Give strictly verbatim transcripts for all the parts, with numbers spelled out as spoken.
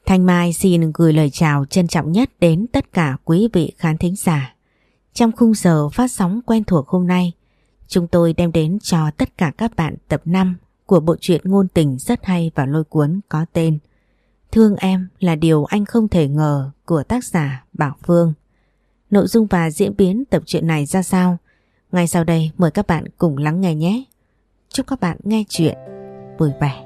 Thanh Mai xin gửi lời chào trân trọng nhất đến tất cả quý vị khán thính giả. Trong khung giờ phát sóng quen thuộc hôm nay, chúng tôi đem đến cho tất cả các bạn tập năm của bộ truyện ngôn tình rất hay và lôi cuốn có tên Thương Em Là Điều Anh Không Thể Ngờ của tác giả Bảo Phương. Nội dung và diễn biến tập truyện này ra sao? Ngay sau đây mời các bạn cùng lắng nghe nhé. Chúc các bạn nghe chuyện vui vẻ.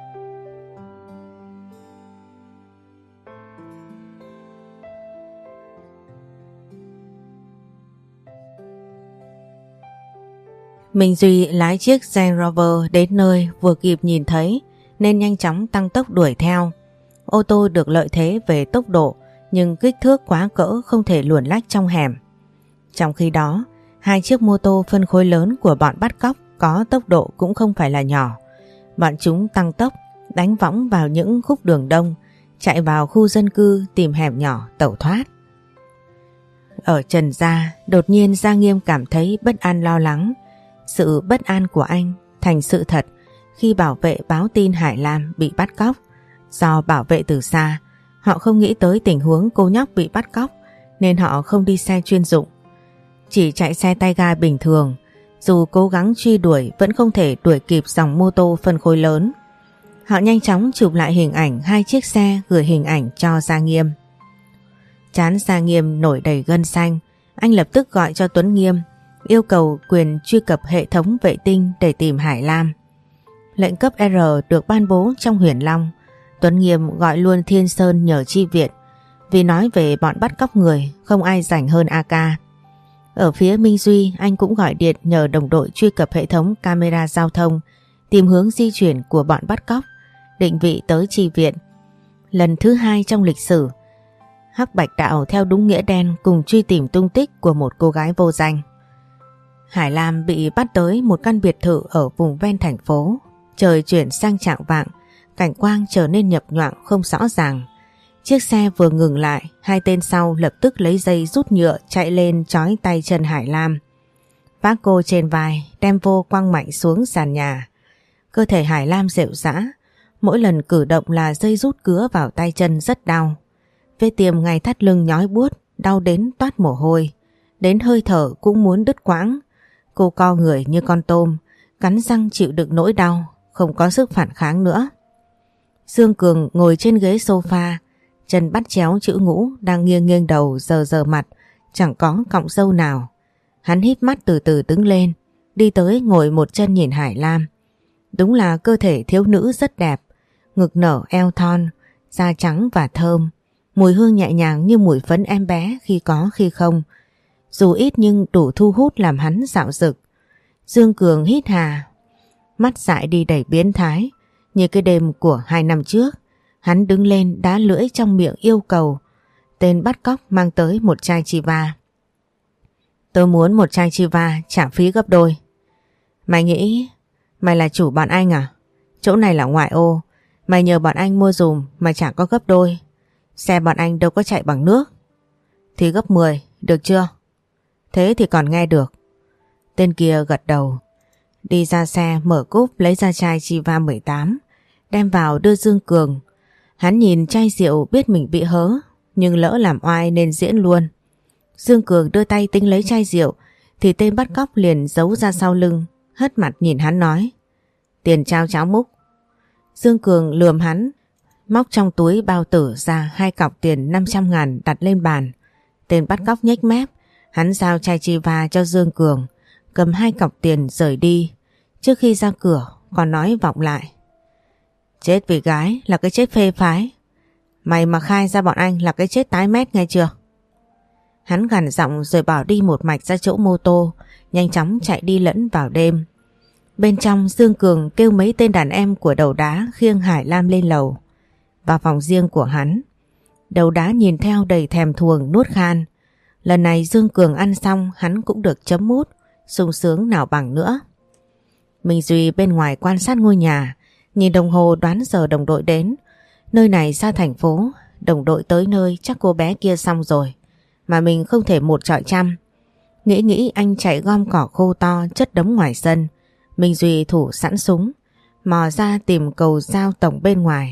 Minh Duy lái chiếc Range Rover đến nơi vừa kịp nhìn thấy nên nhanh chóng tăng tốc đuổi theo. Ô tô được lợi thế về tốc độ nhưng kích thước quá cỡ không thể luồn lách trong hẻm. Trong khi đó, hai chiếc mô tô phân khối lớn của bọn bắt cóc có tốc độ cũng không phải là nhỏ. Bọn chúng tăng tốc, đánh võng vào những khúc đường đông, chạy vào khu dân cư tìm hẻm nhỏ tẩu thoát. Ở trần gia, đột nhiên Gia Nghiêm cảm thấy bất an lo lắng. Sự bất an của anh thành sự thật khi bảo vệ báo tin Hải Lam bị bắt cóc. Do bảo vệ từ xa, họ không nghĩ tới tình huống cô nhóc bị bắt cóc nên họ không đi xe chuyên dụng. Chỉ chạy xe tay ga bình thường, dù cố gắng truy đuổi vẫn không thể đuổi kịp dòng mô tô phân khối lớn. Họ nhanh chóng chụp lại hình ảnh hai chiếc xe gửi hình ảnh cho Gia Nghiêm. Trán Gia Nghiêm nổi đầy gân xanh, anh lập tức gọi cho Tuấn Nghiêm, yêu cầu quyền truy cập hệ thống vệ tinh để tìm Hải Lam. Lệnh cấp R được ban bố trong Huyền Long. Tuấn Nghiêm gọi luôn Thiên Sơn nhờ chi viện, vì nói về bọn bắt cóc người không ai rảnh hơn a ca. Ở phía Minh Duy, anh cũng gọi điện nhờ đồng đội truy cập hệ thống camera giao thông, tìm hướng di chuyển của bọn bắt cóc, định vị tới chi viện. Lần thứ hai trong lịch sử, Hắc Bạch Đạo theo đúng nghĩa đen cùng truy tìm tung tích của một cô gái vô danh. Hải Lam bị bắt tới một căn biệt thự ở vùng ven thành phố. Trời chuyển sang chạng vạng, cảnh quang trở nên nhập nhoạng không rõ ràng. Chiếc xe vừa ngừng lại, hai tên sau lập tức lấy dây rút nhựa chạy lên trói tay chân Hải Lam. Vác cô trên vai, đem vô quăng mạnh xuống sàn nhà. Cơ thể Hải Lam rệu rã, mỗi lần cử động là dây rút cứa vào tay chân rất đau. Vết tiêm ngay thắt lưng nhói buốt, đau đến toát mồ hôi, đến hơi thở cũng muốn đứt quãng. Cô co người như con tôm, cắn răng chịu đựng nỗi đau, không có sức phản kháng nữa. Dương Cường ngồi trên ghế sofa, chân bắt chéo chữ ngũ, đang nghiêng nghiêng đầu dờ dờ mặt, chẳng có cọng râu nào. Hắn híp mắt từ từ đứng lên, đi tới ngồi một chân nhìn Hải Lam. Đúng là cơ thể thiếu nữ rất đẹp, ngực nở eo thon, da trắng và thơm, mùi hương nhẹ nhàng như mùi phấn em bé khi có khi không. Dù ít nhưng đủ thu hút làm hắn dạo dực. Dương Cường hít hà, mắt dại đi đầy biến thái. Như cái đêm của hai năm trước, hắn đứng lên đá lưỡi trong miệng yêu cầu. Tên bắt cóc mang tới một chai Chiva. Tôi muốn một chai Chiva trả phí gấp đôi. Mày nghĩ mày là chủ bọn anh à? Chỗ này là ngoại ô, mày nhờ bọn anh mua dùm mà chẳng có gấp đôi. Xe bọn anh đâu có chạy bằng nước. Thì gấp mười, được chưa? Thế thì còn nghe được. Tên kia gật đầu, đi ra xe mở cốp lấy ra chai Chiva mười tám, đem vào đưa Dương Cường. Hắn nhìn chai rượu biết mình bị hớ, nhưng lỡ làm oai nên diễn luôn. Dương Cường đưa tay tính lấy chai rượu thì tên bắt cóc liền giấu ra sau lưng, hất mặt nhìn hắn nói: Tiền trao cháo múc. Dương Cường lườm hắn, móc trong túi bao tử ra hai cọc tiền năm trăm ngàn đặt lên bàn. Tên bắt cóc nhếch mép, hắn giao chai Chiva cho Dương Cường, cầm hai cọc tiền rời đi. Trước khi ra cửa còn nói vọng lại: Chết vì gái là cái chết phê phái, mày mà khai ra bọn anh là cái chết tái mét nghe chưa? Hắn gằn giọng rồi bỏ đi một mạch ra chỗ mô tô, nhanh chóng chạy đi lẫn vào đêm. Bên trong, Dương Cường kêu mấy tên đàn em của Đầu Đá khiêng Hải Lam lên lầu. Vào phòng riêng của hắn, Đầu Đá nhìn theo đầy thèm thuồng nuốt khan. Lần này Dương Cường ăn xong hắn cũng được chấm mút, sung sướng nào bằng nữa. Minh Duy bên ngoài quan sát ngôi nhà, nhìn đồng hồ đoán giờ đồng đội đến. Nơi này xa thành phố, đồng đội tới nơi chắc cô bé kia xong rồi, mà mình không thể một trọi trăm. Nghĩ nghĩ anh chạy gom cỏ khô to chất đống ngoài sân. Minh Duy thủ sẵn súng, mò ra tìm cầu dao tổng bên ngoài,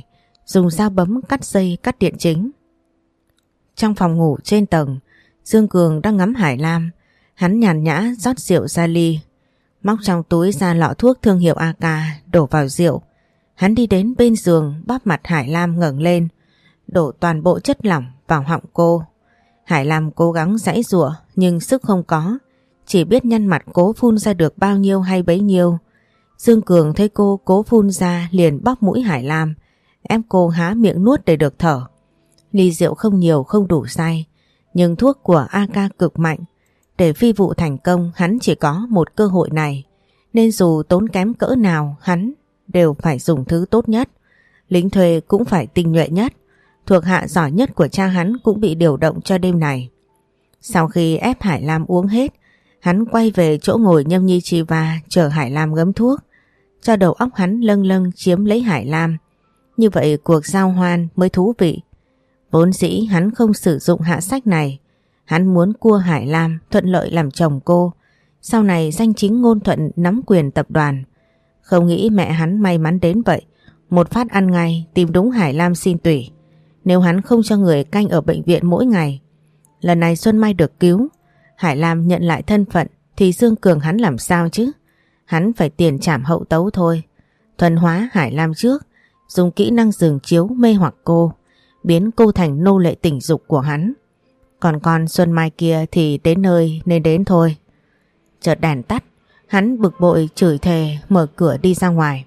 dùng dao bấm cắt dây cắt điện chính. Trong phòng ngủ trên tầng, Dương Cường đang ngắm Hải Lam. Hắn nhàn nhã rót rượu ra ly, móc trong túi ra lọ thuốc thương hiệu a ca đổ vào rượu. Hắn đi đến bên giường bóp mặt Hải Lam ngẩng lên, đổ toàn bộ chất lỏng vào họng cô. Hải Lam cố gắng giãy giụa nhưng sức không có, chỉ biết nhăn mặt cố phun ra được bao nhiêu hay bấy nhiêu. Dương Cường thấy cô cố phun ra liền bóp mũi Hải Lam, ép cô há miệng nuốt để được thở. Ly rượu không nhiều không đủ say, nhưng thuốc của a ca cực mạnh. Để phi vụ thành công hắn chỉ có một cơ hội này, nên dù tốn kém cỡ nào hắn đều phải dùng thứ tốt nhất. Lính thuê cũng phải tinh nhuệ nhất, thuộc hạ giỏi nhất của cha hắn cũng bị điều động cho đêm này. Sau khi ép Hải Lam uống hết, hắn quay về chỗ ngồi nhâm nhi chi va chờ Hải Lam ngấm thuốc, cho đầu óc hắn lâng lâng chiếm lấy Hải Lam. Như vậy cuộc giao hoan mới thú vị. Vốn dĩ hắn không sử dụng hạ sách này, hắn muốn cua Hải Lam thuận lợi làm chồng cô, sau này danh chính ngôn thuận nắm quyền tập đoàn. Không nghĩ mẹ hắn may mắn đến vậy, một phát ăn ngay tìm đúng Hải Lam xin tủy. Nếu hắn không cho người canh ở bệnh viện mỗi ngày, lần này Xuân Mai được cứu, Hải Lam nhận lại thân phận thì Dương Cường hắn làm sao chứ? Hắn phải tiền trảm hậu tấu thôi. Thuần hóa Hải Lam trước, dùng kỹ năng giường chiếu mê hoặc cô, biến cô thành nô lệ tình dục của hắn. Còn con Xuân Mai kia thì đến nơi nên đến thôi. Chợt đèn tắt, hắn bực bội chửi thề mở cửa đi ra ngoài.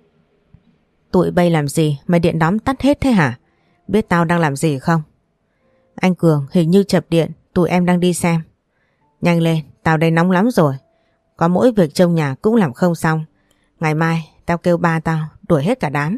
Tụi bay làm gì mà điện đóm tắt hết thế hả? Biết tao đang làm gì không? Anh Cường, hình như chập điện, tụi em đang đi xem. Nhanh lên, tao đây nóng lắm rồi. Có mỗi việc trông nhà cũng làm không xong. Ngày mai tao kêu ba tao đuổi hết cả đám.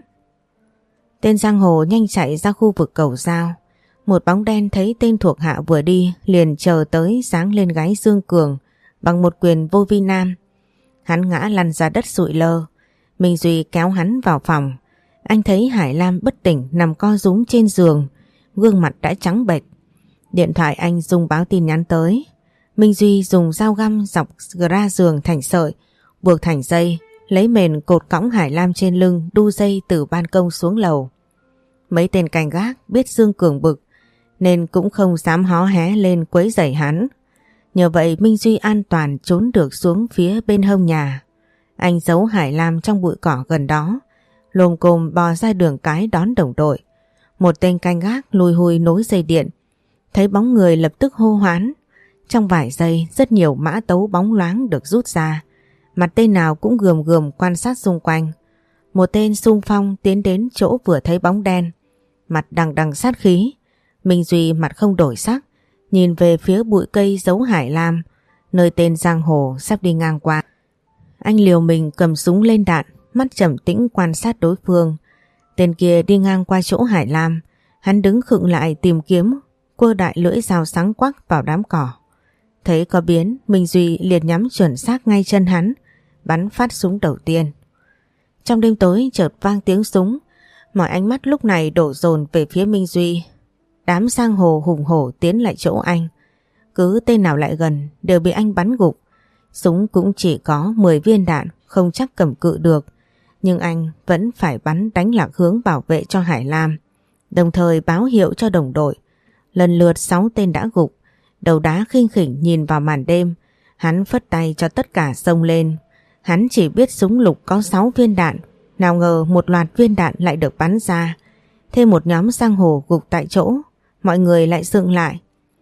Tên giang hồ nhanh chạy ra khu vực cầu giao. Một bóng đen thấy tên thuộc hạ vừa đi liền chờ tới giáng lên gáy Dương Cường bằng một quyền vô vi nam. Hắn ngã lăn ra đất sụi lơ. Minh Duy kéo hắn vào phòng. Anh thấy Hải Lam bất tỉnh nằm co rúm trên giường, gương mặt đã trắng bệch. Điện thoại anh dùng báo tin nhắn tới. Minh Duy dùng dao găm dọc ra giường thành sợi, buộc thành dây, lấy mền cột cõng Hải Lam trên lưng, đu dây từ ban công xuống lầu. Mấy tên canh gác biết Dương Cường bực nên cũng không dám hó hé lên quấy rầy hắn. Nhờ vậy Minh Duy an toàn trốn được xuống phía bên hông nhà. Anh giấu Hải Lam trong bụi cỏ gần đó, lồm cồm bò ra đường cái đón đồng đội. Một tên canh gác lùi hùi nối dây điện, thấy bóng người lập tức hô hoán. Trong vài giây rất nhiều mã tấu bóng loáng được rút ra, mặt tên nào cũng gườm gườm quan sát xung quanh. Một tên xung phong tiến đến chỗ vừa thấy bóng đen, mặt đằng đằng sát khí. Minh Duy mặt không đổi sắc, nhìn về phía bụi cây giấu Hải Lam, nơi tên giang hồ sắp đi ngang qua. Anh liều mình cầm súng lên đạn, mắt trầm tĩnh quan sát đối phương. Tên kia đi ngang qua chỗ Hải Lam, hắn đứng khựng lại tìm kiếm, quơ đại lưỡi dao sáng quắc vào đám cỏ. Thấy có biến, Minh Duy liền nhắm chuẩn xác ngay chân hắn, bắn phát súng đầu tiên. Trong đêm tối chợt vang tiếng súng, mọi ánh mắt lúc này đổ dồn về phía Minh Duy. Đám giang hồ hùng hổ tiến lại chỗ anh, cứ tên nào lại gần đều bị anh bắn gục. Súng cũng chỉ có mười viên đạn, không chắc cầm cự được, nhưng anh vẫn phải bắn đánh lạc hướng bảo vệ cho Hải Lam, đồng thời báo hiệu cho đồng đội. Lần lượt sáu tên đã gục. Đầu đá khinh khỉnh nhìn vào màn đêm, hắn phất tay cho tất cả xông lên. Hắn chỉ biết súng lục có sáu viên đạn, nào ngờ một loạt viên đạn lại được bắn ra. Thêm một nhóm giang hồ gục tại chỗ, mọi người lại sững lại.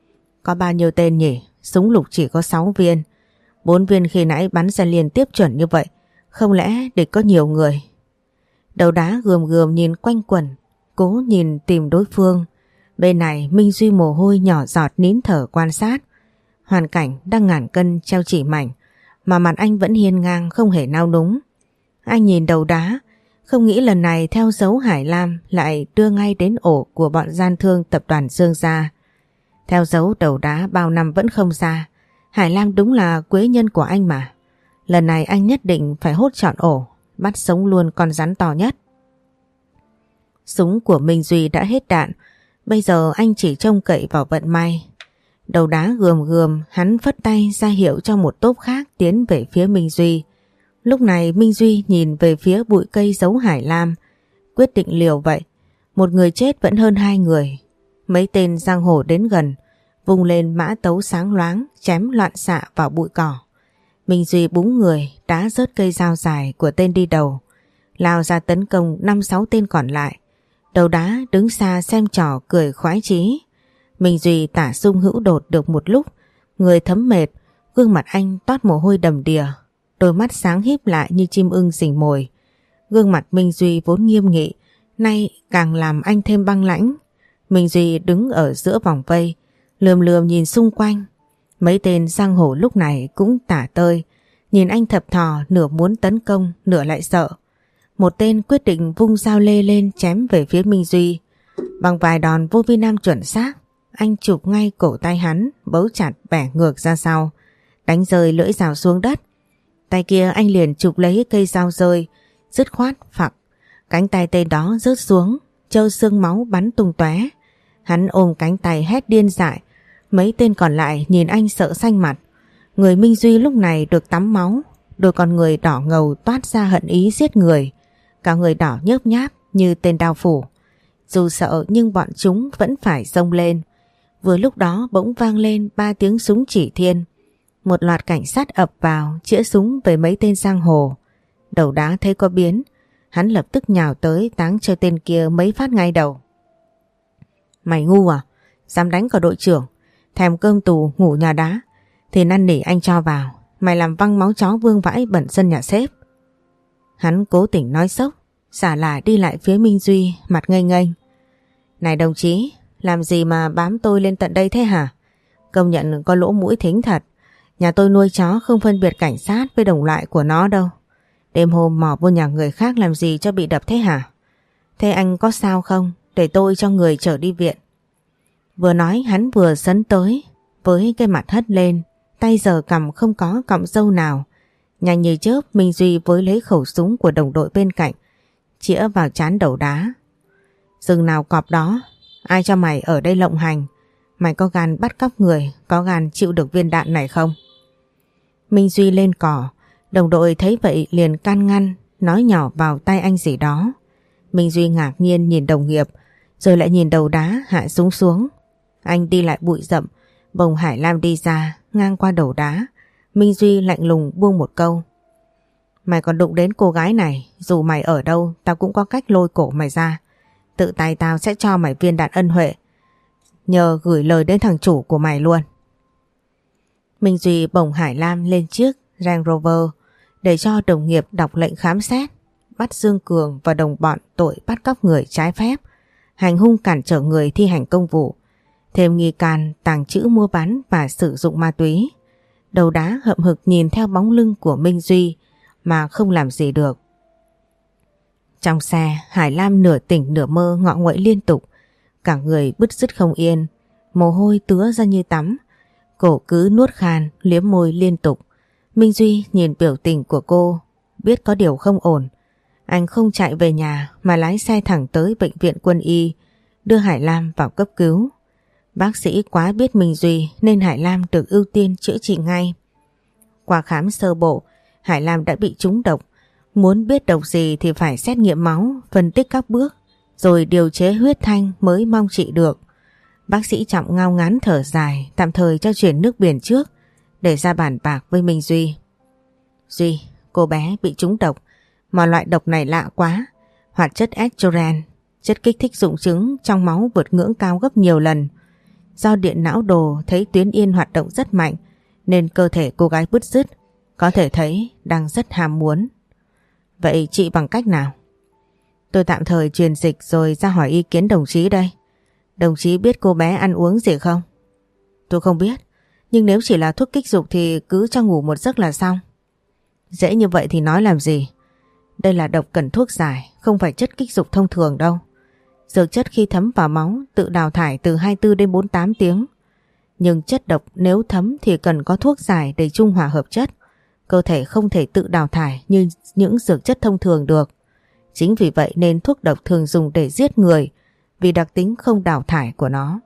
Có bao nhiêu tên nhỉ? Súng lục chỉ có sáu viên. Bốn viên khi nãy bắn ra liên tiếp chuẩn như vậy, không lẽ địch có nhiều người? Đầu đá gườm gườm nhìn quanh quẩn, cố nhìn tìm đối phương. Bên này Minh Duy mồ hôi nhỏ giọt nín thở quan sát. Hoàn cảnh đang ngàn cân treo chỉ mảnh, mà mặt anh vẫn hiên ngang không hề nao núng. Anh nhìn đầu đá, không nghĩ lần này theo dấu Hải Lam lại đưa ngay đến ổ của bọn gian thương tập đoàn Dương gia. Theo dấu đầu đá bao năm vẫn không ra. Hải Lam đúng là quế nhân của anh mà. Lần này anh nhất định phải hốt trọn ổ, bắt sống luôn con rắn to nhất. Súng của Minh Duy đã hết đạn, bây giờ anh chỉ trông cậy vào vận may. Đầu đá gườm gườm, hắn phất tay ra hiệu cho một tốp khác tiến về phía Minh Duy. Lúc này Minh Duy nhìn về phía bụi cây giấu Hải Lam, quyết định liều vậy. Một người chết vẫn hơn hai người. Mấy tên giang hồ đến gần, vung lên mã tấu sáng loáng, chém loạn xạ vào bụi cỏ. Minh Duy búng người, đá rớt cây dao dài của tên đi đầu, lao ra tấn công năm sáu tên còn lại. Đầu đá đứng xa xem trò cười khoái chí. Minh Duy tả sung hữu đột được một lúc, người thấm mệt, gương mặt anh toát mồ hôi đầm đìa, đôi mắt sáng híp lại như chim ưng rình mồi. Gương mặt Minh Duy vốn nghiêm nghị, nay càng làm anh thêm băng lãnh. Minh Duy đứng ở giữa vòng vây, lườm lườm nhìn xung quanh. Mấy tên giang hồ lúc này cũng tả tơi, nhìn anh thập thò, nửa muốn tấn công, nửa lại sợ. Một tên quyết định vung dao lê lên chém về phía Minh Duy. Bằng vài đòn vô vi nam chuẩn xác, anh chụp ngay cổ tay hắn, bấu chặt bẻ ngược ra sau, đánh rơi lưỡi dao xuống đất. Tay kia anh liền chụp lấy cây dao rơi, dứt khoát phặc. Cánh tay tên đó rớt xuống, trâu xương máu bắn tung tóe. Hắn ôm cánh tay hét điên dại. Mấy tên còn lại nhìn anh sợ xanh mặt. Người Minh Duy lúc này được tắm máu, đôi con người đỏ ngầu toát ra hận ý giết người. Cả người đỏ nhớp nháp như tên đao phủ. Dù sợ nhưng bọn chúng vẫn phải xông lên. Vừa lúc đó bỗng vang lên ba tiếng súng chỉ thiên. Một loạt cảnh sát ập vào, chĩa súng về mấy tên giang hồ. Đầu đá thấy có biến, hắn lập tức nhào tới táng cho tên kia mấy phát ngay đầu. Mày ngu à? Dám đánh cả đội trưởng, thèm cơm tù ngủ nhà đá thì năn nỉ anh cho vào. Mày làm văng máu chó vương vãi bẩn sân nhà sếp. Hắn cố tình nói sốc, xả lả đi lại phía Minh Duy, mặt ngây ngây. Này đồng chí, làm gì mà bám tôi lên tận đây thế hả? Công nhận có lỗ mũi thính thật. Nhà tôi nuôi chó không phân biệt cảnh sát với đồng loại của nó đâu. Đêm hôm mò vô nhà người khác làm gì cho bị đập thế hả? Thế anh có sao không? Để tôi cho người chở đi viện. Vừa nói hắn vừa sấn tới, với cái mặt hất lên, tay giở cằm không có cọng râu nào. Nhanh như chớp, Minh Duy với lấy khẩu súng của đồng đội bên cạnh, chĩa vào trán đầu đá. Rừng nào cọp đó, ai cho mày ở đây lộng hành? Mày có gan bắt cóc người, có gan chịu được viên đạn này không? Minh Duy lên cỏ, đồng đội thấy vậy liền can ngăn, nói nhỏ vào tay anh gì đó. Minh Duy ngạc nhiên nhìn đồng nghiệp, rồi lại nhìn đầu đá hạ súng xuống. Anh đi lại bụi rậm, bồng Hải Lam đi ra, ngang qua đầu đá. Minh Duy lạnh lùng buông một câu. Mày còn đụng đến cô gái này, dù mày ở đâu, tao cũng có cách lôi cổ mày ra. Tự tay tao sẽ cho mày viên đạn ân huệ. Nhờ gửi lời đến thằng chủ của mày luôn. Minh Duy bồng Hải Lam lên chiếc Range Rover để cho đồng nghiệp đọc lệnh khám xét, bắt Dương Cường và đồng bọn tội bắt cóc người trái phép, hành hung cản trở người thi hành công vụ, thêm nghi can tàng trữ mua bán và sử dụng ma túy. Đầu đá hậm hực nhìn theo bóng lưng của Minh Duy mà không làm gì được. Trong xe, Hải Lam nửa tỉnh nửa mơ ngọ nguậy liên tục, cả người bứt rứt không yên, mồ hôi tứa ra như tắm, cổ cứ nuốt khan, liếm môi liên tục. Minh Duy nhìn biểu tình của cô, biết có điều không ổn. Anh không chạy về nhà mà lái xe thẳng tới bệnh viện quân y, đưa Hải Lam vào cấp cứu. Bác sĩ quá biết Minh Duy nên Hải Lam được ưu tiên chữa trị ngay. Qua khám sơ bộ, Hải Lam đã bị trúng độc. Muốn biết độc gì thì phải xét nghiệm máu, phân tích các bước, rồi điều chế huyết thanh mới mong trị được. Bác sĩ Trọng ngao ngán thở dài, tạm thời cho chuyển nước biển trước, để ra bàn bạc với Minh Duy. Duy, cô bé bị trúng độc, mà loại độc này lạ quá. Hoạt chất estrogen, chất kích thích dụng chứng trong máu vượt ngưỡng cao gấp nhiều lần. Do điện não đồ thấy tuyến yên hoạt động rất mạnh, nên cơ thể cô gái bứt rứt, có thể thấy đang rất ham muốn. Vậy trị bằng cách nào? Tôi tạm thời truyền dịch rồi ra hỏi ý kiến đồng chí đây. Đồng chí biết cô bé ăn uống gì không? Tôi không biết, nhưng nếu chỉ là thuốc kích dục thì cứ cho ngủ một giấc là xong. Dễ như vậy thì nói làm gì? Đây là độc cần thuốc giải, không phải chất kích dục thông thường đâu. Dược chất khi thấm vào máu tự đào thải từ hai mươi tư đến bốn mươi tám tiếng. Nhưng chất độc nếu thấm thì cần có thuốc giải để trung hòa hợp chất. Cơ thể không thể tự đào thải như những dược chất thông thường được. Chính vì vậy nên thuốc độc thường dùng để giết người, vì đặc tính không đào thải của nó.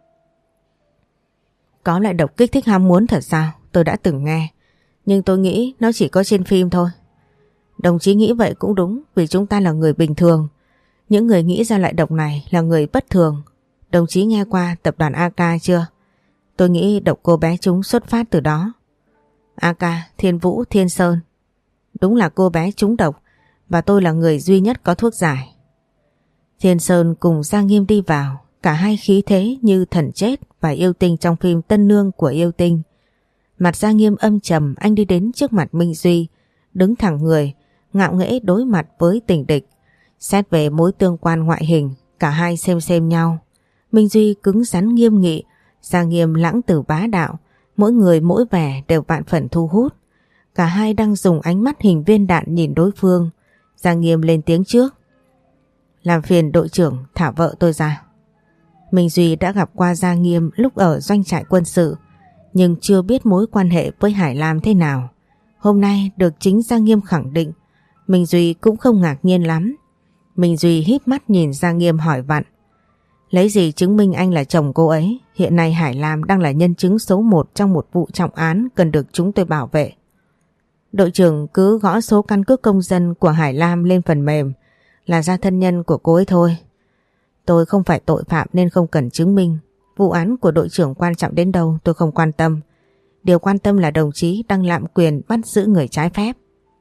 Có loại độc kích thích ham muốn thật sao? Tôi đã từng nghe, nhưng tôi nghĩ nó chỉ có trên phim thôi. Đồng chí nghĩ vậy cũng đúng, vì chúng ta là người bình thường. Những người nghĩ ra loại độc này là người bất thường. Đồng chí nghe qua tập đoàn a ca chưa? Tôi nghĩ độc cô bé chúng xuất phát từ đó. a ca, Thiên Vũ, Thiên Sơn. Đúng là cô bé trúng độc và tôi là người duy nhất có thuốc giải. Thiên Sơn cùng Giang Nghiêm đi vào, cả hai khí thế như thần chết và yêu tinh trong phim Tân Nương của yêu tinh. Mặt Giang Nghiêm âm trầm, anh đi đến trước mặt Minh Duy, đứng thẳng người, ngạo nghễ đối mặt với tình địch. Xét về mối tương quan ngoại hình, cả hai xem xem nhau. Minh Duy cứng rắn nghiêm nghị, Giang Nghiêm lãng tử bá đạo, mỗi người mỗi vẻ đều vạn phần thu hút. Cả hai đang dùng ánh mắt hình viên đạn nhìn đối phương. Giang Nghiêm lên tiếng trước. Làm phiền đội trưởng thả vợ tôi ra. Minh Duy đã gặp qua Giang Nghiêm lúc ở doanh trại quân sự, nhưng chưa biết mối quan hệ với Hải Lam thế nào. Hôm nay được chính Giang Nghiêm khẳng định, Minh Duy cũng không ngạc nhiên lắm. Minh Duy híp mắt nhìn Giang Nghiêm hỏi vặn. Lấy gì chứng minh anh là chồng cô ấy? Hiện nay Hải Lam đang là nhân chứng số một trong một vụ trọng án cần được chúng tôi bảo vệ. Đội trưởng cứ gõ số căn cước công dân của Hải Lam lên phần mềm là ra thân nhân của cô ấy thôi. Tôi không phải tội phạm nên không cần chứng minh. Vụ án của đội trưởng quan trọng đến đâu tôi không quan tâm. Điều quan tâm là đồng chí đang lạm quyền bắt giữ người trái phép.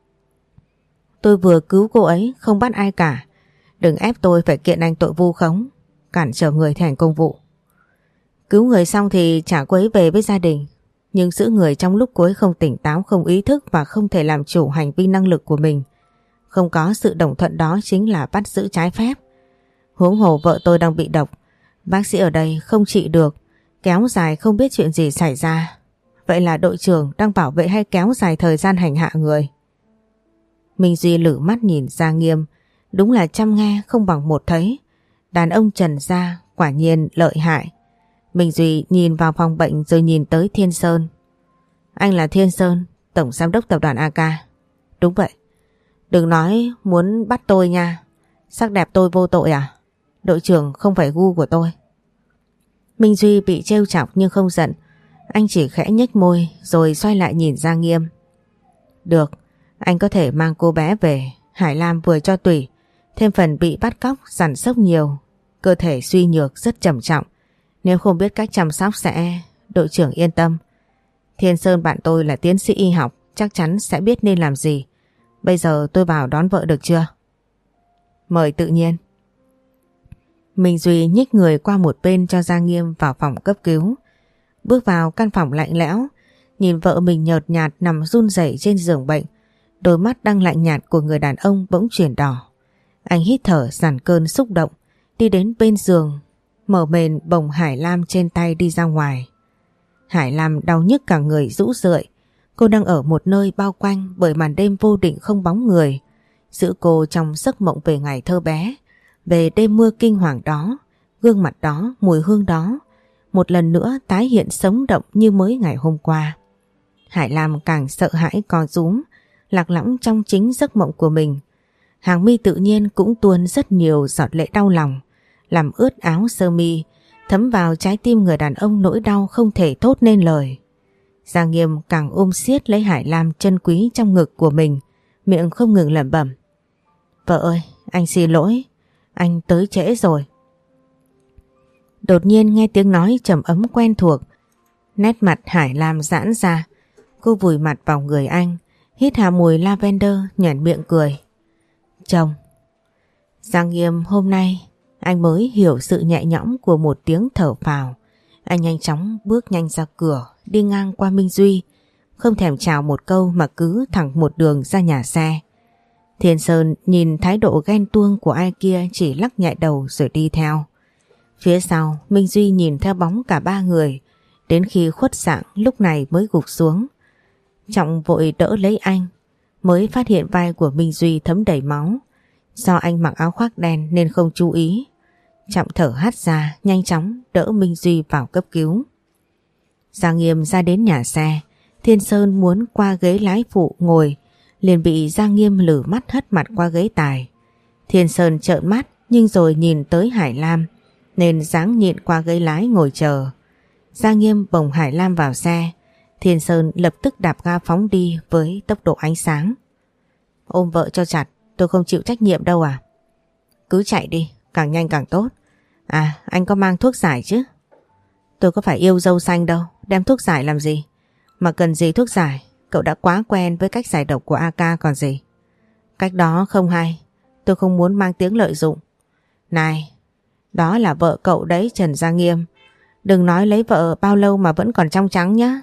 Tôi vừa cứu cô ấy, không bắt ai cả. Đừng ép tôi phải kiện anh tội vu khống, cản trở người thi hành công vụ. Cứu người xong thì trả cô ấy về với gia đình. Nhưng giữ người trong lúc cô ấy không tỉnh táo, không ý thức và không thể làm chủ hành vi năng lực của mình. Không có sự đồng thuận đó chính là bắt giữ trái phép. Huống hồ vợ tôi đang bị độc. Bác sĩ ở đây không trị được, kéo dài không biết chuyện gì xảy ra. Vậy là đội trưởng đang bảo vệ hay kéo dài thời gian hành hạ người? Minh Duy lử mắt nhìn Giang Nghiêm. Đúng là chăm nghe không bằng một thấy. Đàn ông Trần gia quả nhiên lợi hại. Minh Duy nhìn vào phòng bệnh rồi nhìn tới Thiên Sơn. Anh là Thiên Sơn, tổng giám đốc tập đoàn a ca. Đúng vậy. Đừng nói muốn bắt tôi nha. Sắc đẹp tôi vô tội à? Đội trưởng không phải gu của tôi. Minh Duy bị trêu chọc nhưng không giận. Anh chỉ khẽ nhếch môi rồi xoay lại nhìn Giang Nghiêm. Được, anh có thể mang cô bé về. Hải Lam vừa cho tủy, thêm phần bị bắt cóc, giằn sốc nhiều, cơ thể suy nhược rất trầm trọng. Nếu không biết cách chăm sóc sẽ... Đội trưởng yên tâm. Thiên Sơn bạn tôi là tiến sĩ y học, chắc chắn sẽ biết nên làm gì. Bây giờ tôi vào đón vợ được chưa? Mời tự nhiên. Minh Duy nhích người qua một bên cho Giang Nghiêm vào phòng cấp cứu. Bước vào căn phòng lạnh lẽo, nhìn vợ mình nhợt nhạt nằm run rẩy trên giường bệnh. Đôi mắt đang lạnh nhạt của người đàn ông bỗng chuyển đỏ. Anh hít thở dằn cơn xúc động, đi đến bên giường, mở mền bồng Hải Lam trên tay đi ra ngoài. Hải Lam đau nhức cả người rũ rượi. Cô đang ở một nơi bao quanh bởi màn đêm vô định không bóng người, giữ cô trong giấc mộng về ngày thơ bé, về đêm mưa kinh hoàng đó, gương mặt đó, mùi hương đó, một lần nữa tái hiện sống động như mới ngày hôm qua. Hải Lam càng sợ hãi co rúm, lạc lõng trong chính giấc mộng của mình. Hàng mi tự nhiên cũng tuôn rất nhiều giọt lệ đau lòng, làm ướt áo sơ mi, thấm vào trái tim người đàn ông nỗi đau không thể thốt nên lời. Giang Nghiêm càng ôm siết lấy Hải Lam chân quý trong ngực của mình, miệng không ngừng lẩm bẩm. Vợ ơi, anh xin lỗi, anh tới trễ rồi. Đột nhiên nghe tiếng nói trầm ấm quen thuộc, nét mặt Hải Lam giãn ra, cô vùi mặt vào người anh, hít hà mùi lavender, nhoẻn miệng cười. Chồng. Giang Nghiêm hôm nay anh mới hiểu sự nhẹ nhõm của một tiếng thở phào. Anh nhanh chóng bước nhanh ra cửa, đi ngang qua Minh Duy, không thèm chào một câu mà cứ thẳng một đường ra nhà xe. Thiên Sơn nhìn thái độ ghen tuông của ai kia chỉ lắc nhẹ đầu rồi đi theo. Phía sau, Minh Duy nhìn theo bóng cả ba người, đến khi khuất dạng lúc này mới gục xuống. Trọng vội đỡ lấy anh, mới phát hiện vai của Minh Duy thấm đầy máu. Do anh mặc áo khoác đen nên không chú ý. Trọng thở hắt ra, nhanh chóng đỡ Minh Duy vào cấp cứu. Giang Nghiêm ra đến nhà xe, Thiên Sơn muốn qua ghế lái phụ ngồi, liền bị Giang Nghiêm lử mắt hất mặt qua ghế tài. Thiên Sơn trợn mắt nhưng rồi nhìn tới Hải Lam nên dáng nhịn qua ghế lái ngồi chờ. Giang Nghiêm bồng Hải Lam vào xe, Thiên Sơn lập tức đạp ga phóng đi với tốc độ ánh sáng. Ôm vợ cho chặt, tôi không chịu trách nhiệm đâu à? Cứ chạy đi, càng nhanh càng tốt. À, anh có mang thuốc giải chứ? Tôi có phải yêu dâu xanh đâu, đem thuốc giải làm gì? Mà cần gì thuốc giải, cậu đã quá quen với cách giải độc của a ca còn gì. Cách đó không hay, tôi không muốn mang tiếng lợi dụng. Này, đó là vợ cậu đấy Trần Gia Nghiêm. Đừng nói lấy vợ bao lâu mà vẫn còn trong trắng nhá.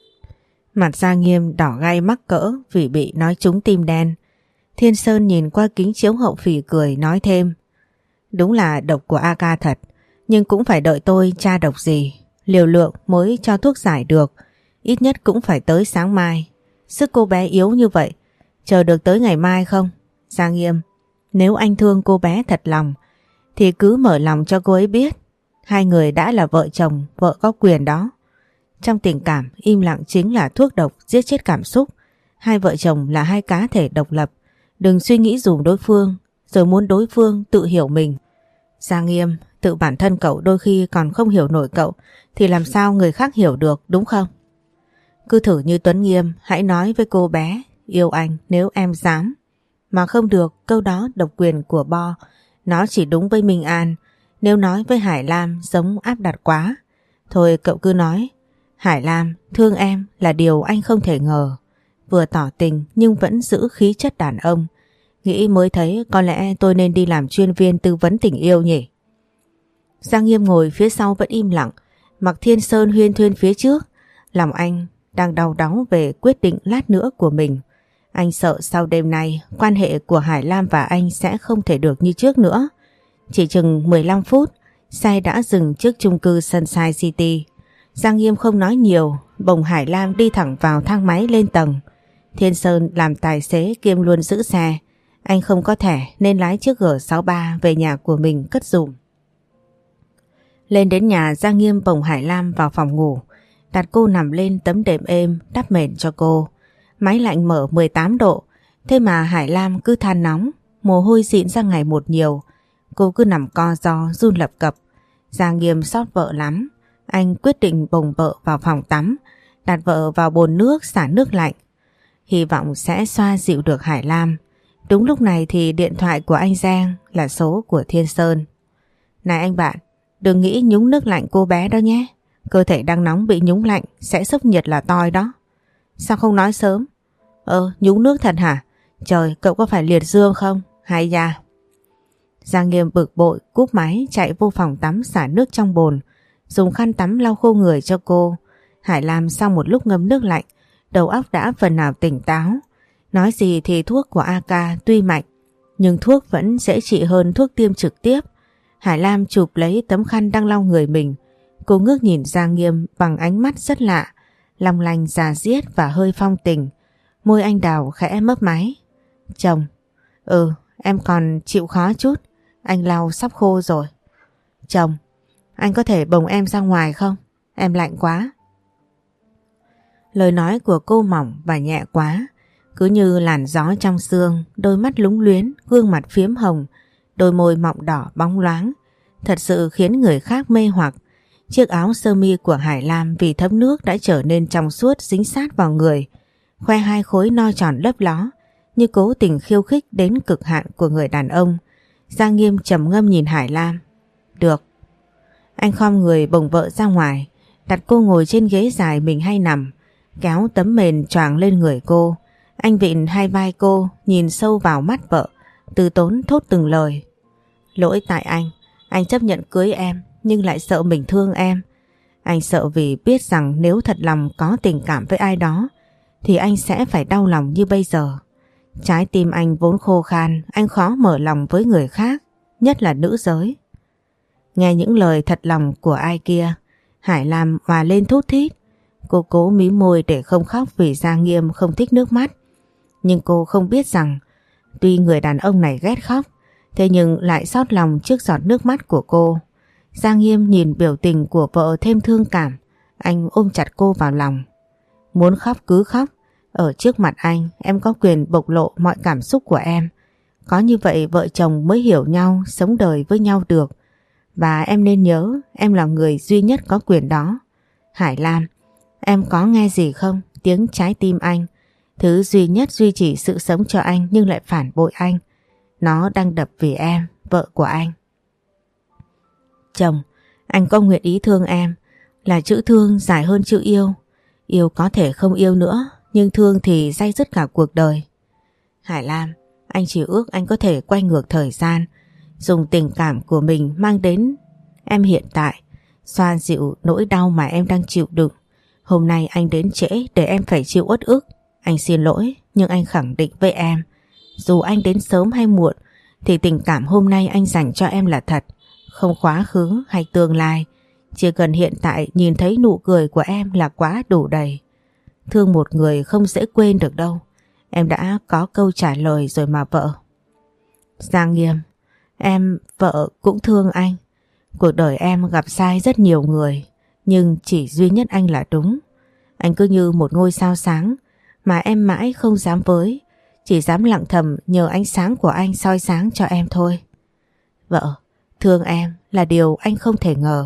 Mặt Gia Nghiêm đỏ gay mắc cỡ vì bị nói trúng tim đen. Thiên Sơn nhìn qua kính chiếu hậu phì cười nói thêm. Đúng là độc của a ca thật, nhưng cũng phải đợi tôi tra độc gì, liều lượng mới cho thuốc giải được. Ít nhất cũng phải tới sáng mai. Sức cô bé yếu như vậy, chờ được tới ngày mai không? Gia Nghiêm, nếu anh thương cô bé thật lòng thì cứ mở lòng cho cô ấy biết. Hai người đã là vợ chồng, vợ có quyền đó. Trong tình cảm, im lặng chính là thuốc độc giết chết cảm xúc. Hai vợ chồng là hai cá thể độc lập. Đừng suy nghĩ dùm đối phương, rồi muốn đối phương tự hiểu mình. Gia Nghiêm, tự bản thân cậu đôi khi còn không hiểu nổi cậu, thì làm sao người khác hiểu được, đúng không? Cứ thử như Tuấn Nghiêm, hãy nói với cô bé, yêu anh nếu em dám. Mà không được, câu đó độc quyền của Bo. Nó chỉ đúng với Minh An. Nếu nói với Hải Lam giống áp đặt quá. Thôi cậu cứ nói, Hải Lam thương em là điều anh không thể ngờ. Vừa tỏ tình nhưng vẫn giữ khí chất đàn ông. Nghĩ mới thấy có lẽ tôi nên đi làm chuyên viên tư vấn tình yêu nhỉ. Giang Nghiêm ngồi phía sau vẫn im lặng, mặc Thiên Sơn huyên thuyên phía trước. Lòng anh đang đau đáu về quyết định lát nữa của mình. Anh sợ sau đêm nay quan hệ của Hải Lam và anh sẽ không thể được như trước nữa. Chỉ chừng mười lăm phút, xe đã dừng trước chung cư Sunshine City. Giang Nghiêm không nói nhiều, bồng Hải Lam đi thẳng vào thang máy lên tầng. Thiên Sơn làm tài xế kiêm luôn giữ xe. Anh không có thẻ nên lái chiếc G sáu ba về nhà của mình cất giùm. Lên đến nhà, Giang Nghiêm bồng Hải Lam vào phòng ngủ, đặt cô nằm lên tấm đệm êm đắp mền cho cô. Máy lạnh mở mười tám độ, thế mà Hải Lam cứ than nóng, mồ hôi dịn ra ngày một nhiều. Cô cứ nằm co ro run lập cập. Giang Nghiêm xót vợ lắm. Anh quyết định bồng vợ vào phòng tắm, đặt vợ vào bồn nước xả nước lạnh, hy vọng sẽ xoa dịu được Hải Lam. Đúng lúc này thì điện thoại của anh Giang là số của Thiên Sơn. Này anh bạn, đừng nghĩ nhúng nước lạnh cô bé đó nhé. Cơ thể đang nóng bị nhúng lạnh sẽ sốc nhiệt là toi đó. Sao không nói sớm? Ờ, nhúng nước thật hả? Trời, cậu có phải liệt dương không? Hay da. Giang Nghiêm bực bội cúp máy chạy vô phòng tắm xả nước trong bồn, dùng khăn tắm lau khô người cho cô. Hải Lam sau một lúc ngâm nước lạnh, đầu óc đã phần nào tỉnh táo. Nói gì thì thuốc của a ca tuy mạnh, nhưng thuốc vẫn dễ trị hơn thuốc tiêm trực tiếp. Hải Lam chụp lấy tấm khăn đang lau người mình. Cô ngước nhìn Giang Nghiêm bằng ánh mắt rất lạ, long lanh già diết và hơi phong tình. Môi anh đào khẽ mấp máy. Chồng, ừ em còn chịu khó chút, anh lau sắp khô rồi. Chồng, anh có thể bồng em ra ngoài không? Em lạnh quá. Lời nói của cô mỏng và nhẹ quá, cứ như làn gió trong sương, đôi mắt lúng luyến, gương mặt phiếm hồng, đôi môi mọng đỏ bóng loáng, thật sự khiến người khác mê hoặc. Chiếc áo sơ mi của Hải Lam vì thấm nước đã trở nên trong suốt dính sát vào người, khoe hai khối no tròn lấp ló, như cố tình khiêu khích đến cực hạn của người đàn ông. Giang Nghiêm trầm ngâm nhìn Hải Lam. Được. Anh khom người bồng vợ ra ngoài, đặt cô ngồi trên ghế dài mình hay nằm, kéo tấm mền choàng lên người cô. Anh vịn hai vai cô, nhìn sâu vào mắt vợ, từ tốn thốt từng lời. Lỗi tại anh, anh chấp nhận cưới em nhưng lại sợ mình thương em. Anh sợ vì biết rằng nếu thật lòng có tình cảm với ai đó thì anh sẽ phải đau lòng như bây giờ. Trái tim anh vốn khô khan, anh khó mở lòng với người khác, nhất là nữ giới. Nghe những lời thật lòng của ai kia, Hải Lam hòa lên thút thít. Cô cố mí môi để không khóc vì Giang Nghiêm không thích nước mắt. Nhưng cô không biết rằng tuy người đàn ông này ghét khóc, thế nhưng lại xót lòng trước giọt nước mắt của cô. Giang Nghiêm nhìn biểu tình của vợ thêm thương cảm, anh ôm chặt cô vào lòng. Muốn khóc cứ khóc, ở trước mặt anh em có quyền bộc lộ mọi cảm xúc của em. Có như vậy vợ chồng mới hiểu nhau, sống đời với nhau được. Và em nên nhớ em là người duy nhất có quyền đó. Hải Lam, em có nghe gì không? Tiếng trái tim anh, thứ duy nhất duy trì sự sống cho anh nhưng lại phản bội anh. Nó đang đập vì em vợ của anh. Chồng, anh có nguyện ý thương em, là chữ thương dài hơn chữ yêu. Yêu có thể không yêu nữa, nhưng thương thì day dứt cả cuộc đời. Hải Lam, anh chỉ ước anh có thể quay ngược thời gian, dùng tình cảm của mình mang đến em hiện tại, xoa dịu nỗi đau mà em đang chịu đựng. Hôm nay anh đến trễ để em phải chịu uất ức. Anh xin lỗi, nhưng anh khẳng định với em, dù anh đến sớm hay muộn thì tình cảm hôm nay anh dành cho em là thật, không quá khứ hay tương lai. Chỉ cần hiện tại nhìn thấy nụ cười của em là quá đủ đầy. Thương một người không dễ quên được đâu. Em đã có câu trả lời rồi mà vợ. Giang Nghiêm, em, vợ cũng thương anh. Cuộc đời em gặp sai rất nhiều người, nhưng chỉ duy nhất anh là đúng. Anh cứ như một ngôi sao sáng mà em mãi không dám với, chỉ dám lặng thầm nhờ ánh sáng của anh soi sáng cho em thôi. Vợ, thương em là điều anh không thể ngờ.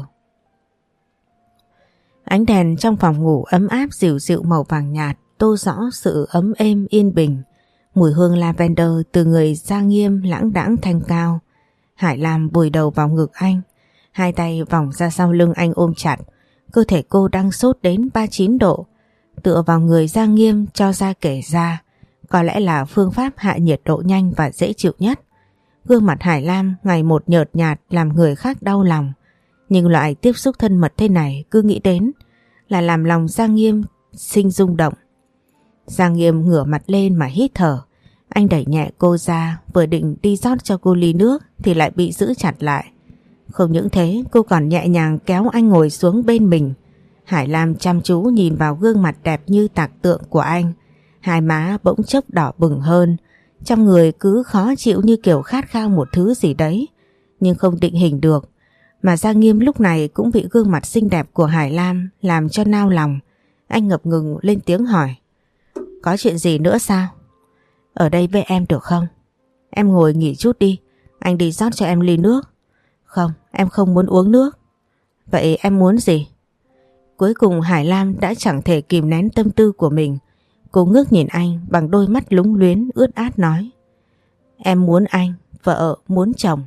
Ánh đèn trong phòng ngủ ấm áp dịu dịu màu vàng nhạt tô rõ sự ấm êm yên bình. Mùi hương lavender từ người Giang Nghiêm lãng đãng thanh cao. Hải Lam vùi đầu vào ngực anh, hai tay vòng ra sau lưng anh ôm chặt. Cơ thể cô đang sốt đến ba mươi chín độ, tựa vào người Giang Nghiêm cho ra kể ra. Có lẽ là phương pháp hạ nhiệt độ nhanh và dễ chịu nhất. Gương mặt Hải Lam ngày một nhợt nhạt làm người khác đau lòng. Nhưng loại tiếp xúc thân mật thế này cứ nghĩ đến là làm lòng Giang Nghiêm sinh rung động. Giang Nghiêm ngửa mặt lên mà hít thở. Anh đẩy nhẹ cô ra, vừa định đi rót cho cô ly nước thì lại bị giữ chặt lại. Không những thế, cô còn nhẹ nhàng kéo anh ngồi xuống bên mình. Hải Lam chăm chú nhìn vào gương mặt đẹp như tạc tượng của anh. Hai má bỗng chốc đỏ bừng hơn. Trong người cứ khó chịu như kiểu khát khao một thứ gì đấy, nhưng không định hình được. Mà Giang Nghiêm lúc này cũng bị gương mặt xinh đẹp của Hải Lam làm cho nao lòng. Anh ngập ngừng lên tiếng hỏi. Có chuyện gì nữa sao? Ở đây với em được không? Em ngồi nghỉ chút đi, anh đi rót cho em ly nước. Không, em không muốn uống nước. Vậy em muốn gì? Cuối cùng Hải Lam đã chẳng thể kìm nén tâm tư của mình. Cô ngước nhìn anh bằng đôi mắt lúng luyến ướt át nói. Em muốn anh, vợ muốn chồng.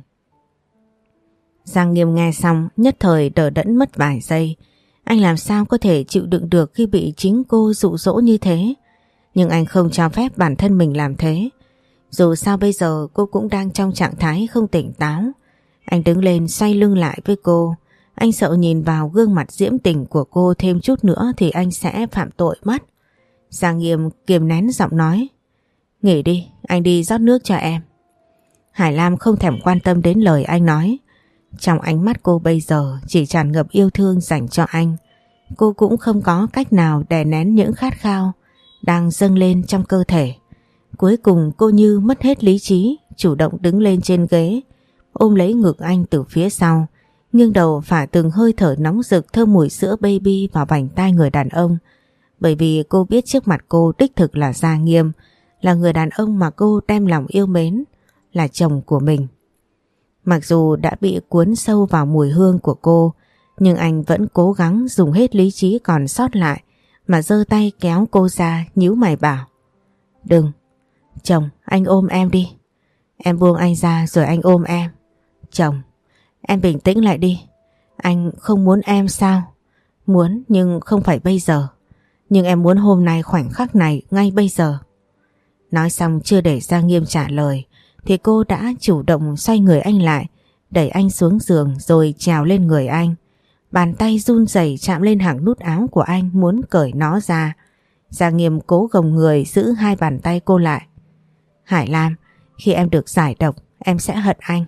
Giang Nghiêm nghe xong nhất thời đờ đẫn mất vài giây. Anh làm sao có thể chịu đựng được khi bị chính cô dụ dỗ như thế. Nhưng anh không cho phép bản thân mình làm thế. Dù sao bây giờ cô cũng đang trong trạng thái không tỉnh táo. Anh đứng lên xoay lưng lại với cô. Anh sợ nhìn vào gương mặt diễm tình của cô thêm chút nữa thì anh sẽ phạm tội mất. Giang Nghiêm kiềm nén giọng nói. Nghỉ đi, anh đi rót nước cho em. Hải Lam không thèm quan tâm đến lời anh nói. Trong ánh mắt cô bây giờ chỉ tràn ngập yêu thương dành cho anh. Cô cũng không có cách nào đè nén những khát khao đang dâng lên trong cơ thể. Cuối cùng cô như mất hết lý trí, chủ động đứng lên trên ghế, ôm lấy ngực anh từ phía sau, nghiêng đầu phả từng hơi thở nóng rực thơm mùi sữa baby vào vành tai người đàn ông. Bởi vì cô biết trước mặt cô đích thực là Giang Nghiêm, là người đàn ông mà cô đem lòng yêu mến, là chồng của mình. Mặc dù đã bị cuốn sâu vào mùi hương của cô, nhưng anh vẫn cố gắng dùng hết lý trí còn sót lại mà giơ tay kéo cô ra, nhíu mày bảo. Đừng, chồng, anh ôm em đi. Em buông anh ra rồi anh ôm em. Chồng, em bình tĩnh lại đi. Anh không muốn em sao? Muốn nhưng không phải bây giờ. Nhưng em muốn hôm nay khoảnh khắc này ngay bây giờ. Nói xong chưa để Giang Nghiêm trả lời thì cô đã chủ động xoay người anh lại, đẩy anh xuống giường rồi trèo lên người anh. Bàn tay run rẩy chạm lên hàng nút áo của anh muốn cởi nó ra. Giang Nghiêm cố gồng người giữ hai bàn tay cô lại. Hải Lam, khi em được giải độc em sẽ hận anh.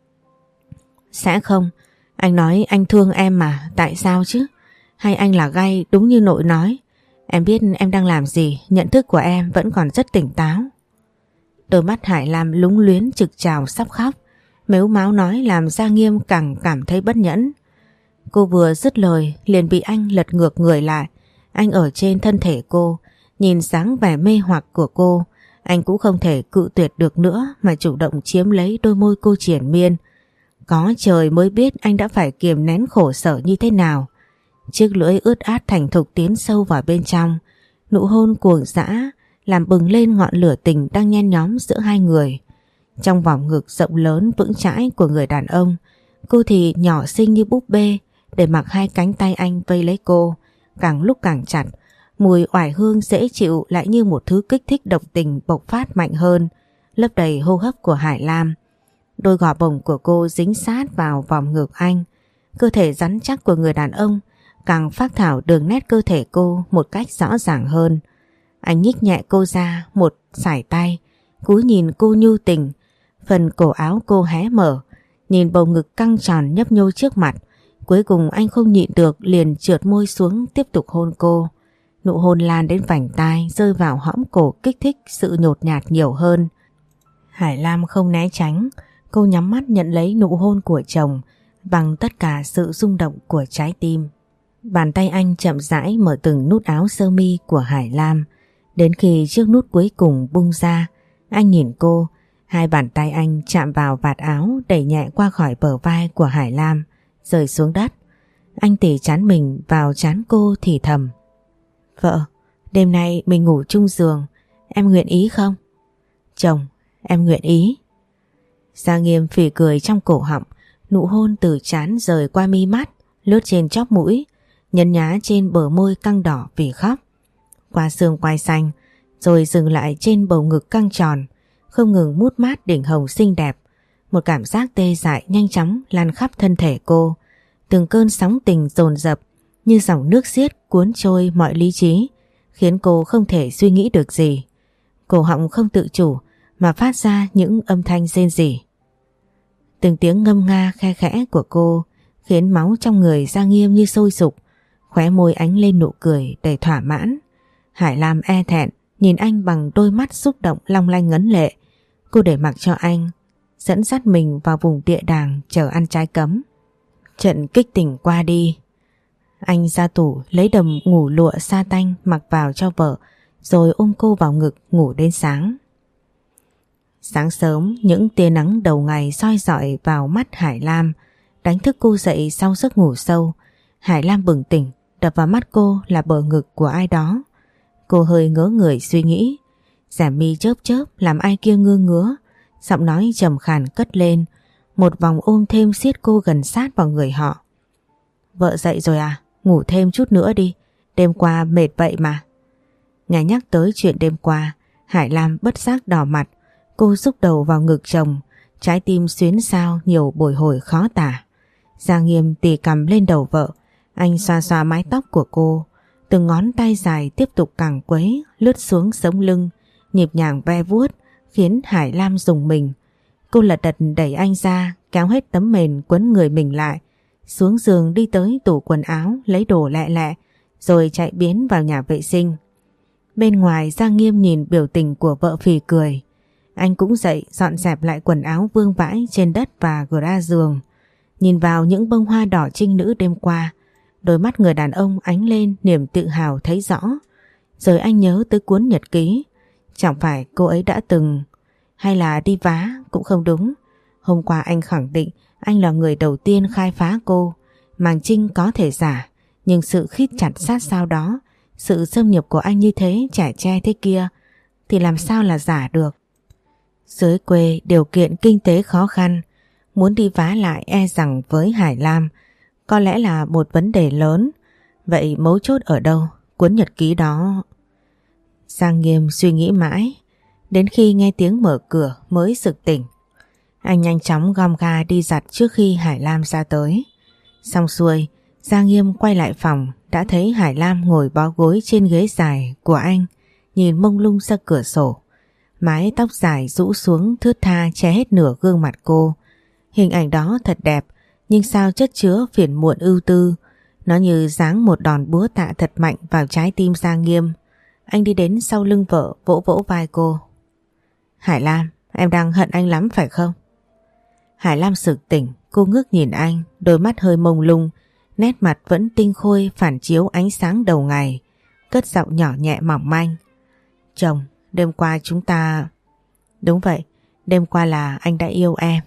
Sẽ không, anh nói anh thương em mà, tại sao chứ? Hay anh là gay đúng như nội nói? Em biết em đang làm gì, nhận thức của em vẫn còn rất tỉnh táo. Đôi mắt Hải Lam lúng luyến trực trào sắp khóc, mếu máo nói làm Giang Nghiêm càng cảm thấy bất nhẫn. Cô vừa dứt lời liền bị anh lật ngược người lại. Anh ở trên thân thể cô, nhìn dáng vẻ mê hoặc của cô, anh cũng không thể cự tuyệt được nữa mà chủ động chiếm lấy đôi môi cô triền miên. Có trời mới biết anh đã phải kiềm nén khổ sở như thế nào. Chiếc lưỡi ướt át thành thục tiến sâu vào bên trong, nụ hôn cuồng dã làm bừng lên ngọn lửa tình đang nhen nhóm giữa hai người. Trong vòng ngực rộng lớn vững chãi của người đàn ông, cô thì nhỏ xinh như búp bê, để mặc hai cánh tay anh vây lấy cô, càng lúc càng chặt. Mùi oải hương dễ chịu lại như một thứ kích thích độc tình bộc phát mạnh hơn, lấp đầy hô hấp của Hải Lam. Đôi gò bồng của cô dính sát vào vòng ngực anh. Cơ thể rắn chắc của người đàn ông càng phác thảo đường nét cơ thể cô một cách rõ ràng hơn. Anh nhích nhẹ cô ra một sải tay, cúi nhìn cô nhu tình. Phần cổ áo cô hé mở, nhìn bầu ngực căng tròn nhấp nhô trước mặt. Cuối cùng anh không nhịn được liền trượt môi xuống tiếp tục hôn cô. Nụ hôn lan đến vành tai, rơi vào hõm cổ kích thích sự nhột nhạt nhiều hơn. Hải Lam không né tránh, cô nhắm mắt nhận lấy nụ hôn của chồng bằng tất cả sự rung động của trái tim. Bàn tay anh chậm rãi mở từng nút áo sơ mi của Hải Lam, đến khi chiếc nút cuối cùng bung ra. Anh nhìn cô, hai bàn tay anh chạm vào vạt áo đẩy nhẹ qua khỏi bờ vai của Hải Lam, rơi xuống đất. Anh tỉ trán mình vào trán cô thì thầm: "Vợ, đêm nay mình ngủ chung giường, em nguyện ý không?" "Chồng, em nguyện ý." Gia Nghiêm phì cười trong cổ họng, nụ hôn từ trán rời qua mi mắt, lướt trên chóp mũi, nhấn nhá trên bờ môi căng đỏ vì khóc, qua xương quai xanh, rồi dừng lại trên bầu ngực căng tròn, không ngừng mút mát đỉnh hồng xinh đẹp. Một cảm giác tê dại nhanh chóng lan khắp thân thể cô, từng cơn sóng tình dồn dập như dòng nước xiết cuốn trôi mọi lý trí, khiến cô không thể suy nghĩ được gì. Cổ họng không tự chủ mà phát ra những âm thanh rên rỉ. Từng tiếng ngâm nga khe khẽ của cô khiến máu trong người Gia Nghiêm như sôi sục, khóe môi ánh lên nụ cười đầy thỏa mãn. Hải Lam e thẹn nhìn anh bằng đôi mắt xúc động long lanh ngấn lệ. Cô để mặc cho anh dẫn dắt mình vào vùng địa đàng chờ ăn trái cấm. Trận kích tỉnh qua đi, anh ra tủ lấy đầm ngủ lụa sa tanh mặc vào cho vợ, rồi ôm cô vào ngực ngủ đến sáng. Sáng sớm, những tia nắng đầu ngày soi rọi vào mắt Hải Lam, đánh thức cô dậy sau giấc ngủ sâu. Hải Lam bừng tỉnh, đập vào mắt cô là bờ ngực của ai đó. Cô hơi ngớ người suy nghĩ, rẻ mi chớp chớp làm ai kia ngơ ngứa, giọng nói trầm khàn cất lên, một vòng ôm thêm siết cô gần sát vào người họ. "Vợ dậy rồi à? Ngủ thêm chút nữa đi, đêm qua mệt vậy mà." Nghe nhắc tới chuyện đêm qua, Hải Lam bất giác đỏ mặt. Cô rúc đầu vào ngực chồng, trái tim xuyến xao nhiều bồi hồi khó tả. Gia Nghiêm tì cằm lên đầu vợ, anh xoa xoa mái tóc của cô, từng ngón tay dài tiếp tục cẳng quấy lướt xuống sống lưng, nhịp nhàng ve vuốt khiến Hải Lam rùng mình. Cô lật đật đẩy anh ra, kéo hết tấm mền quấn người mình lại, xuống giường đi tới tủ quần áo lấy đồ lẹ lẹ, rồi chạy biến vào nhà vệ sinh. Bên ngoài Gia Nghiêm nhìn biểu tình của vợ phì cười. Anh cũng dậy dọn dẹp lại quần áo vương vãi trên đất và gờ ra giường. Nhìn vào những bông hoa đỏ trinh nữ đêm qua, đôi mắt người đàn ông ánh lên niềm tự hào thấy rõ. Rồi anh nhớ tới cuốn nhật ký. Chẳng phải cô ấy đã từng, hay là đi vá cũng không đúng. Hôm qua anh khẳng định anh là người đầu tiên khai phá cô. Màng trinh có thể giả, nhưng sự khít chặt sát sao đó, sự xâm nhập của anh như thế, chẻ che thế kia, thì làm sao là giả được. Dưới quê điều kiện kinh tế khó khăn, muốn đi vá lại e rằng với Hải Lam có lẽ là một vấn đề lớn. Vậy mấu chốt ở đâu? Cuốn nhật ký đó. Giang Nghiêm suy nghĩ mãi, đến khi nghe tiếng mở cửa mới sực tỉnh. Anh nhanh chóng gom ga đi giặt trước khi Hải Lam ra tới. Xong xuôi, Giang Nghiêm quay lại phòng, đã thấy Hải Lam ngồi bó gối trên ghế dài của anh, nhìn mông lung ra cửa sổ. Mái tóc dài rũ xuống thướt tha che hết nửa gương mặt cô. Hình ảnh đó thật đẹp, nhưng sao chất chứa phiền muộn ưu tư. Nó như giáng một đòn búa tạ thật mạnh vào trái tim Giang Nghiêm. Anh đi đến sau lưng vợ, vỗ vỗ vai cô. "Hải Lam, em đang hận anh lắm phải không?" Hải Lam sực tỉnh, cô ngước nhìn anh, đôi mắt hơi mông lung, nét mặt vẫn tinh khôi phản chiếu ánh sáng đầu ngày, cất giọng nhỏ nhẹ mỏng manh. "Chồng, đêm qua chúng ta..." "Đúng vậy, đêm qua là anh đã yêu em."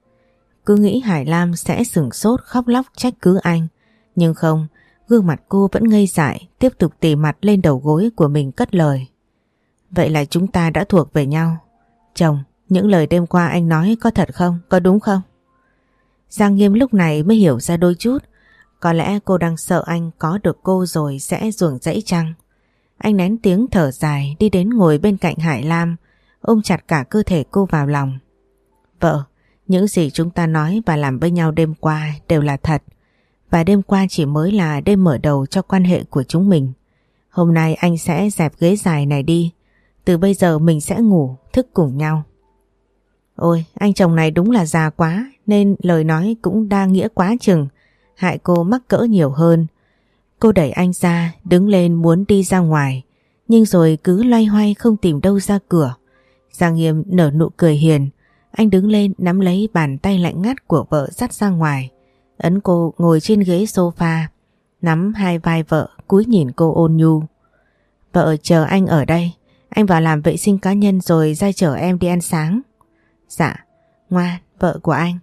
Cứ nghĩ Hải Lam sẽ sửng sốt khóc lóc trách cứ anh, nhưng không, gương mặt cô vẫn ngây dại, tiếp tục tì mặt lên đầu gối của mình cất lời. "Vậy là chúng ta đã thuộc về nhau. Chồng, những lời đêm qua anh nói có thật không, có đúng không? Giang Nghiêm lúc này mới hiểu ra đôi chút. Có lẽ cô đang sợ anh có được cô rồi sẽ ruồng rẫy chăng? Anh nén tiếng thở dài đi đến ngồi bên cạnh Hải Lam, ôm chặt cả cơ thể cô vào lòng. Vợ, những gì chúng ta nói và làm với nhau đêm qua đều là thật. Và đêm qua chỉ mới là đêm mở đầu cho quan hệ của chúng mình. Hôm nay anh sẽ dẹp ghế dài này đi. Từ bây giờ mình sẽ ngủ, thức cùng nhau. Ôi, anh chồng này đúng là già quá, nên lời nói cũng đa nghĩa quá chừng, hại cô mắc cỡ nhiều hơn. Cô đẩy anh ra, đứng lên muốn đi ra ngoài, nhưng rồi cứ loay hoay không tìm đâu ra cửa. Giang Nghiêm nở nụ cười hiền, anh đứng lên nắm lấy bàn tay lạnh ngắt của vợ dắt ra ngoài, ấn cô ngồi trên ghế sofa, nắm hai vai vợ cúi nhìn cô ôn nhu. Vợ chờ anh ở đây, anh vào làm vệ sinh cá nhân rồi ra chở em đi ăn sáng. Dạ, ngoan, vợ của anh.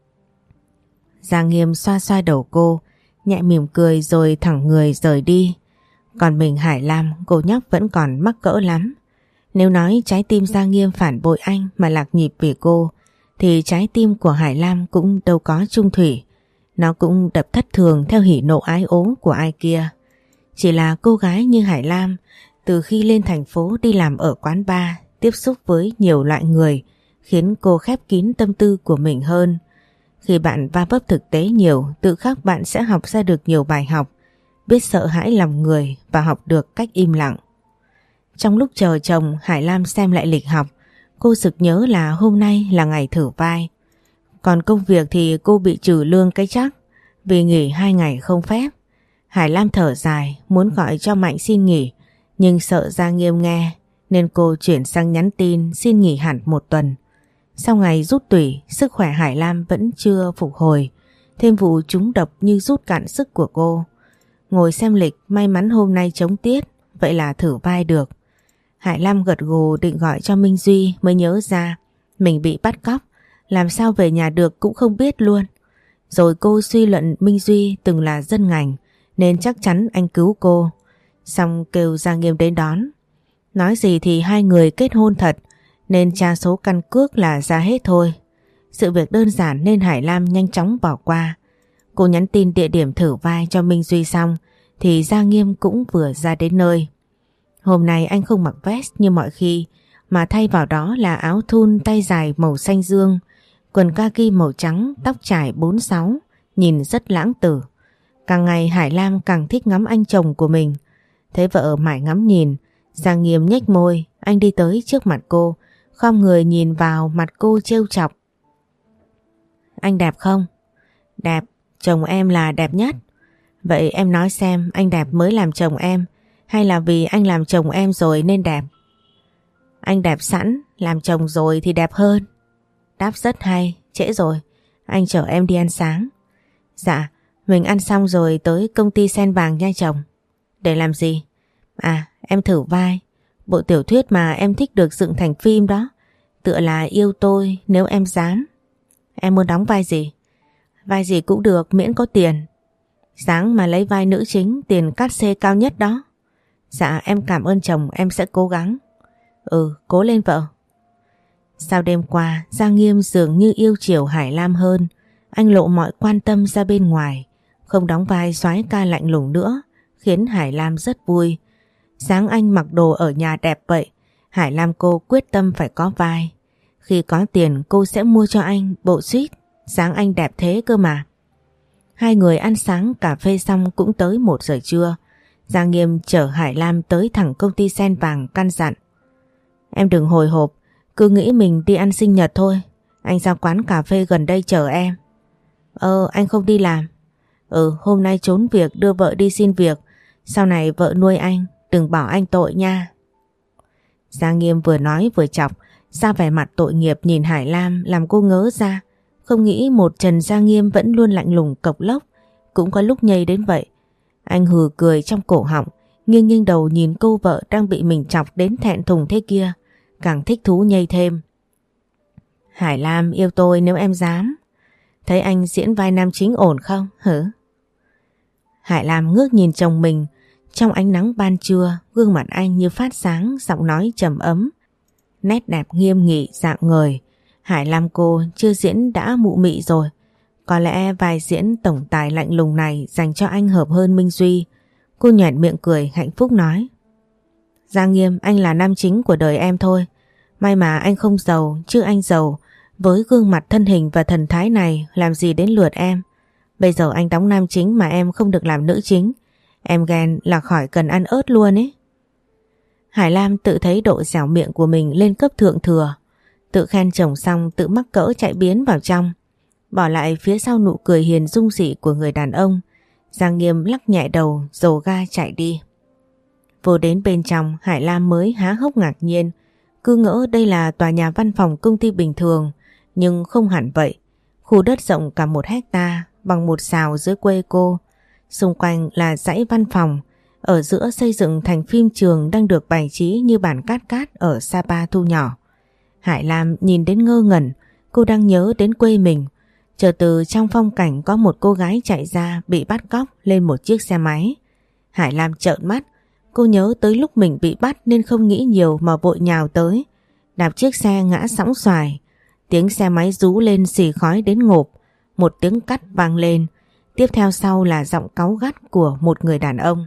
Giang Nghiêm xoa xoa đầu cô, nhẹ mỉm cười rồi thẳng người rời đi. Còn mình Hải Lam, cô nhóc vẫn còn mắc cỡ lắm. Nếu nói trái tim Giang Nghiêm phản bội anh mà lạc nhịp vì cô, thì trái tim của Hải Lam cũng đâu có chung thủy. Nó cũng đập thất thường theo hỉ nộ ái ố của ai kia. Chỉ là cô gái như Hải Lam, từ khi lên thành phố đi làm ở quán bar, tiếp xúc với nhiều loại người, khiến cô khép kín tâm tư của mình hơn. Khi bạn va vấp thực tế nhiều, tự khắc bạn sẽ học ra được nhiều bài học, biết sợ hãi lòng người và học được cách im lặng. Trong lúc chờ chồng, Hải Lam xem lại lịch học, cô sực nhớ là hôm nay là ngày thử vai. Còn công việc thì cô bị trừ lương cái chắc, vì nghỉ hai ngày không phép. Hải Lam thở dài, muốn gọi cho Mạnh xin nghỉ, nhưng sợ Giang Nghiêm nghe, nên cô chuyển sang nhắn tin xin nghỉ hẳn một tuần. Sau ngày rút tủy, sức khỏe Hải Lam vẫn chưa phục hồi, thêm vụ trúng độc như rút cạn sức của cô. Ngồi xem lịch, may mắn hôm nay trống tiết, vậy là thử vai được. Hải Lam gật gù định gọi cho Minh Duy mới nhớ ra mình bị bắt cóc, làm sao về nhà được cũng không biết luôn. Rồi cô suy luận Minh Duy từng là dân ngành nên chắc chắn anh cứu cô. Xong kêu Giang Nghiêm đến đón. Nói gì thì hai người kết hôn thật, nên tra số căn cước là ra hết thôi. Sự việc đơn giản nên Hải Lam nhanh chóng bỏ qua. Cô nhắn tin địa điểm thử vai cho Minh Duy xong thì Giang Nghiêm cũng vừa ra đến nơi. Hôm nay anh không mặc vest như mọi khi, mà thay vào đó là áo thun tay dài màu xanh dương, quần kaki màu trắng, tóc trải bốn sáu, nhìn rất lãng tử. Càng ngày Hải Lam càng thích ngắm anh chồng của mình. Thấy vợ mải ngắm nhìn, Giang Nghiêm nhếch môi, anh đi tới trước mặt cô, khom người nhìn vào mặt cô trêu chọc. Anh đẹp không? Đẹp, chồng em là đẹp nhất. Vậy em nói xem anh đẹp mới làm chồng em, hay là vì anh làm chồng em rồi nên đẹp? Anh đẹp sẵn, làm chồng rồi thì đẹp hơn. Đáp rất hay, trễ rồi, anh chở em đi ăn sáng. Dạ, mình ăn xong rồi tới công ty Sen Vàng nha chồng. Để làm gì? À, em thử vai, bộ tiểu thuyết mà em thích được dựng thành phim đó, tựa là Yêu Tôi Nếu Em Dám. Em muốn đóng vai gì? Vai gì cũng được, miễn có tiền. Sáng mà lấy vai nữ chính, tiền cát xê cao nhất đó. Dạ em cảm ơn chồng, em sẽ cố gắng. Ừ, cố lên vợ. Sau đêm qua, Giang Nghiêm dường như yêu chiều Hải Lam hơn. Anh lộ mọi quan tâm ra bên ngoài, không đóng vai soái ca lạnh lùng nữa, khiến Hải Lam rất vui. Sáng anh mặc đồ ở nhà đẹp vậy, Hải Lam cô quyết tâm phải có vai. Khi có tiền cô sẽ mua cho anh bộ suýt, sáng anh đẹp thế cơ mà. Hai người ăn sáng cà phê xong cũng tới một giờ trưa. Giang Nghiêm chở Hải Lam tới thẳng công ty Sen Vàng căn dặn. Em đừng hồi hộp, cứ nghĩ mình đi ăn sinh nhật thôi. Anh ra quán cà phê gần đây chở em. Ờ, anh không đi làm. Ừ, hôm nay trốn việc đưa vợ đi xin việc. Sau này vợ nuôi anh, đừng bỏ anh tội nha. Giang Nghiêm vừa nói vừa chọc, ra vẻ mặt tội nghiệp nhìn Hải Lam làm cô ngớ ra. Không nghĩ một Trần Giang Nghiêm vẫn luôn lạnh lùng cộc lốc, cũng có lúc nhây đến vậy. Anh hừ cười trong cổ họng, nghiêng nghiêng đầu nhìn cô vợ đang bị mình chọc đến thẹn thùng thế kia, càng thích thú nhây thêm. Hải Lam yêu tôi nếu em dám. Thấy anh diễn vai nam chính ổn không hử? Hải Lam ngước nhìn chồng mình, trong ánh nắng ban trưa, gương mặt anh như phát sáng, giọng nói trầm ấm. nét đẹp nghiêm nghị dạng người. Hải Lam cô chưa diễn đã mụ mị rồi. Có lẽ vai diễn tổng tài lạnh lùng này dành cho anh hợp hơn Minh Duy. Cô nhoẻn miệng cười hạnh phúc nói. Giang Nghiêm, anh là nam chính của đời em thôi. May mà anh không giàu, chứ anh giàu. Với gương mặt thân hình và thần thái này làm gì đến lượt em. Bây giờ anh đóng nam chính mà em không được làm nữ chính. Em ghen là khỏi cần ăn ớt luôn ấy. Hải Lam tự thấy độ dẻo miệng của mình lên cấp thượng thừa. Tự khen chồng xong tự mắc cỡ chạy biến vào trong. Bỏ lại phía sau nụ cười hiền dung dị của người đàn ông. Giang Nghiêm lắc nhẹ đầu dồ ga chạy đi. Vô đến bên trong, Hải Lam mới há hốc ngạc nhiên. Cứ ngỡ đây là tòa nhà văn phòng công ty bình thường. Nhưng không hẳn vậy. Khu đất rộng cả một hecta bằng một sào dưới quê cô. Xung quanh là dãy văn phòng. Ở giữa xây dựng thành phim trường đang được bày trí như bản cát cát ở Sapa thu nhỏ. Hải Lam nhìn đến ngơ ngẩn. Cô đang nhớ đến quê mình. Chợt từ trong phong cảnh có một cô gái chạy ra bị bắt cóc lên một chiếc xe máy. Hải Lam trợn mắt. Cô nhớ tới lúc mình bị bắt nên không nghĩ nhiều mà vội nhào tới. Đạp chiếc xe ngã sóng xoài. Tiếng xe máy rú lên xì khói đến ngộp. Một tiếng cắt vang lên. Tiếp theo sau là giọng cáu gắt của một người đàn ông.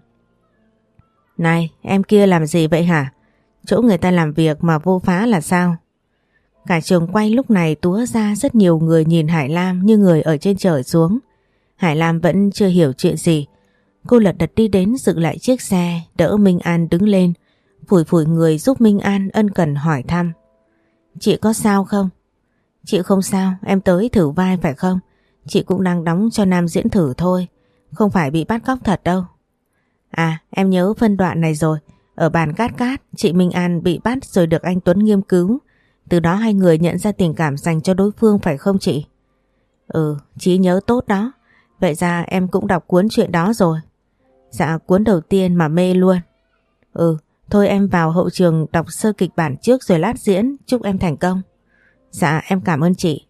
Này, em kia làm gì vậy hả? Chỗ người ta làm việc mà vô phá là sao? Cả trường quay lúc này túa ra rất nhiều người nhìn Hải Lam như người ở trên trời xuống. Hải Lam vẫn chưa hiểu chuyện gì. Cô lật đật đi đến dựng lại chiếc xe, đỡ Minh An đứng lên, phủi phủi người giúp Minh An ân cần hỏi thăm. Chị có sao không? Chị không sao, em tới thử vai phải không? Chị cũng đang đóng cho nam diễn thử thôi, không phải bị bắt cóc thật đâu. À, em nhớ phân đoạn này rồi. Ở bàn cát cát, chị Minh An bị bắt rồi được anh Tuấn Nghiêm cứu. Từ đó hai người nhận ra tình cảm dành cho đối phương phải không chị? Ừ, trí nhớ tốt đó. Vậy ra em cũng đọc cuốn chuyện đó rồi. Dạ, cuốn đầu tiên mà mê luôn. Ừ, thôi em vào hậu trường đọc sơ kịch bản trước rồi lát diễn, chúc em thành công. Dạ, em cảm ơn chị.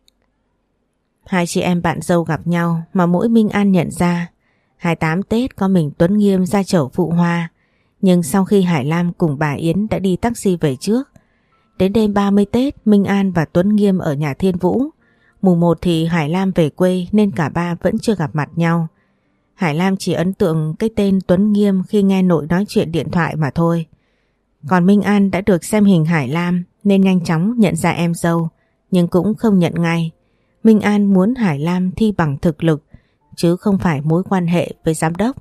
Hai chị em bạn dâu gặp nhau mà mỗi Minh An nhận ra. hai mươi tám Tết có mình Tuấn Nghiêm ra chở phụ hoa. Nhưng sau khi Hải Lam cùng bà Yến đã đi taxi về trước. Đến đêm ba mươi Tết, Minh An và Tuấn Nghiêm ở nhà Thiên Vũ. Mùng một thì Hải Lam về quê nên cả ba vẫn chưa gặp mặt nhau. Hải Lam chỉ ấn tượng cái tên Tuấn Nghiêm khi nghe nội nói chuyện điện thoại mà thôi. Còn Minh An đã được xem hình Hải Lam nên nhanh chóng nhận ra em dâu, nhưng cũng không nhận ngay. Minh An muốn Hải Lam thi bằng thực lực, chứ không phải mối quan hệ với giám đốc.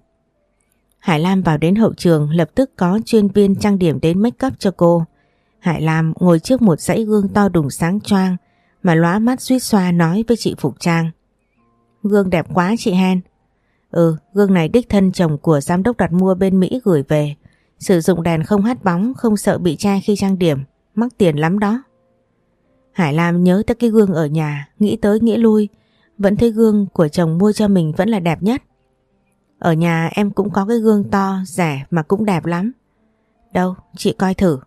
Hải Lam vào đến hậu trường lập tức có chuyên viên trang điểm đến make up cho cô. Hải Lam ngồi trước một dãy gương to đùng sáng choang mà lóa mắt suýt xoa nói với chị phục trang. Gương đẹp quá chị Hen. Ừ, gương này đích thân chồng của giám đốc đặt mua bên Mỹ gửi về. Sử dụng đèn không hắt bóng, không sợ bị che khi trang điểm, mắc tiền lắm đó. Hải Lam nhớ tới cái gương ở nhà, nghĩ tới nghĩ lui, vẫn thấy gương của chồng mua cho mình vẫn là đẹp nhất. Ở nhà em cũng có cái gương to, rẻ mà cũng đẹp lắm. Đâu, chị coi thử.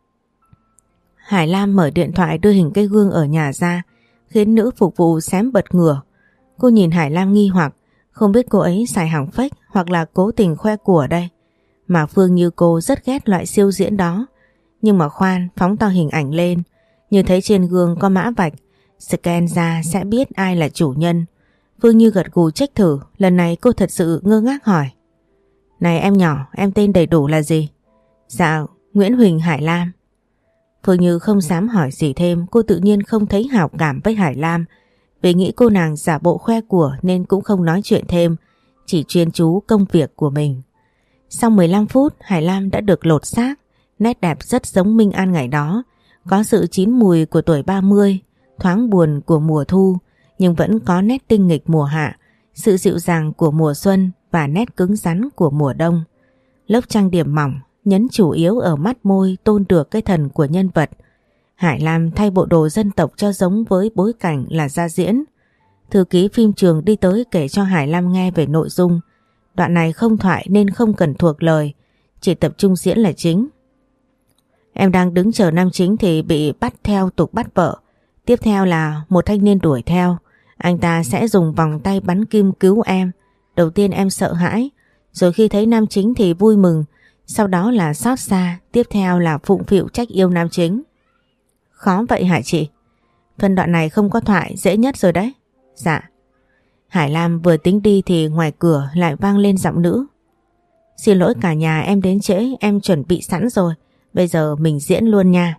Hải Lam mở điện thoại đưa hình cái gương ở nhà ra, khiến nữ phục vụ xém bật ngửa. Cô nhìn Hải Lam nghi hoặc, không biết cô ấy xài hàng fake hoặc là cố tình khoe của đây. Mà Phương như cô rất ghét loại siêu diễn đó. Nhưng mà khoan, phóng to hình ảnh lên, như thấy trên gương có mã vạch, scan ra sẽ biết ai là chủ nhân. Phương Như gật gù check thử, lần này cô thật sự ngơ ngác hỏi. Này em nhỏ, em tên đầy đủ là gì? Dạ, Nguyễn Huỳnh Hải Lam. Phương Như không dám hỏi gì thêm, cô tự nhiên không thấy hảo cảm với Hải Lam. Vì nghĩ cô nàng giả bộ khoe của nên cũng không nói chuyện thêm, chỉ chuyên chú công việc của mình. Sau mười lăm phút, Hải Lam đã được lột xác, nét đẹp rất giống Minh An ngày đó. Có sự chín mùi của tuổi ba mươi, thoáng buồn của mùa thu, nhưng vẫn có nét tinh nghịch mùa hạ, sự dịu dàng của mùa xuân và nét cứng rắn của mùa đông. Lớp trang điểm mỏng, nhấn chủ yếu ở mắt môi tôn được cái thần của nhân vật. Hải Lam thay bộ đồ dân tộc cho giống với bối cảnh là ra diễn. Thư ký phim trường đi tới kể cho Hải Lam nghe về nội dung. Đoạn này không thoại nên không cần thuộc lời, chỉ tập trung diễn là chính. Em đang đứng chờ nam chính thì bị bắt theo tục bắt vợ. Tiếp theo là một thanh niên đuổi theo. Anh ta sẽ dùng vòng tay bắn kim cứu em. Đầu tiên em sợ hãi, rồi khi thấy nam chính thì vui mừng. Sau đó là xót xa, tiếp theo là phụng phịu trách yêu nam chính. Khó vậy hả chị? Phân đoạn này không có thoại dễ nhất rồi đấy. Dạ. Hải Lam vừa tính đi thì ngoài cửa lại vang lên giọng nữ. Xin lỗi cả nhà, em đến trễ, em chuẩn bị sẵn rồi. Bây giờ mình diễn luôn nha.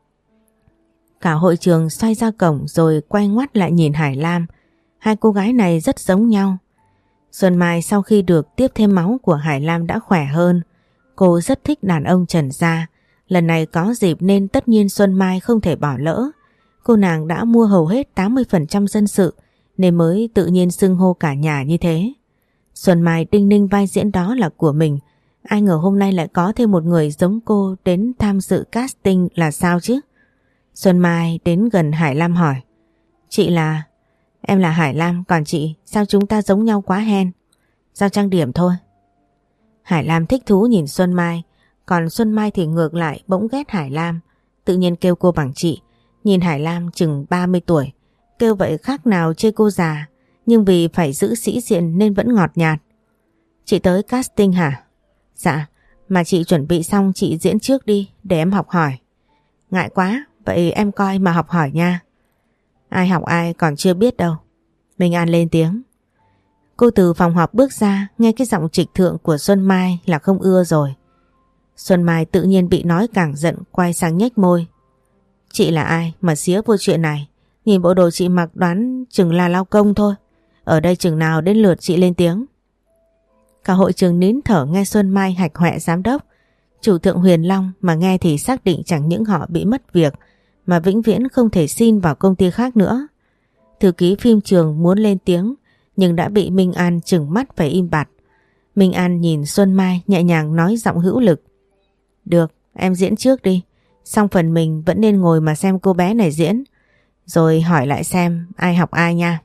Cả hội trường xoay ra cổng rồi quay ngoắt lại nhìn Hải Lam. Hai cô gái này rất giống nhau. Xuân Mai sau khi được tiếp thêm máu của Hải Lam đã khỏe hơn. Cô rất thích đàn ông Trần gia. Lần này có dịp nên tất nhiên Xuân Mai không thể bỏ lỡ. Cô nàng đã mua hầu hết tám mươi phần trăm dân sự nên mới tự nhiên xưng hô cả nhà như thế. Xuân Mai đinh ninh vai diễn đó là của mình. Ai ngờ hôm nay lại có thêm một người giống cô đến tham dự casting là sao chứ? Xuân Mai đến gần Hải Lam hỏi. Chị là... Em là Hải Lam, còn chị sao chúng ta giống nhau quá hen? Do trang điểm thôi. Hải Lam thích thú nhìn Xuân Mai, còn Xuân Mai thì ngược lại bỗng ghét Hải Lam. Tự nhiên kêu cô bằng chị. Nhìn Hải Lam chừng ba mươi tuổi, kêu vậy khác nào chê cô già, nhưng vì phải giữ sĩ diện nên vẫn ngọt nhạt. Chị tới casting hả? Dạ, mà chị chuẩn bị xong chị diễn trước đi để em học hỏi. Ngại quá, vậy em coi mà học hỏi nha. Ai học ai còn chưa biết đâu. Minh An lên tiếng. Cô từ phòng họp bước ra, nghe cái giọng trịch thượng của Xuân Mai là không ưa rồi. Xuân Mai tự nhiên bị nói càng giận, quay sang nhếch môi. Chị là ai mà xía vô chuyện này? Nhìn bộ đồ chị mặc đoán chừng là lao công thôi. Ở đây chừng nào đến lượt chị lên tiếng. Cả hội trường nín thở nghe Xuân Mai hạch hoẹ giám đốc. Chủ thượng Huyền Long mà nghe thì xác định chẳng những họ bị mất việc mà vĩnh viễn không thể xin vào công ty khác nữa. Thư ký phim trường muốn lên tiếng nhưng đã bị Minh An trừng mắt phải im bặt. Minh An nhìn Xuân Mai nhẹ nhàng nói giọng hữu lực. Được, em diễn trước đi. Xong phần mình vẫn nên ngồi mà xem cô bé này diễn. Rồi hỏi lại xem ai học ai nha.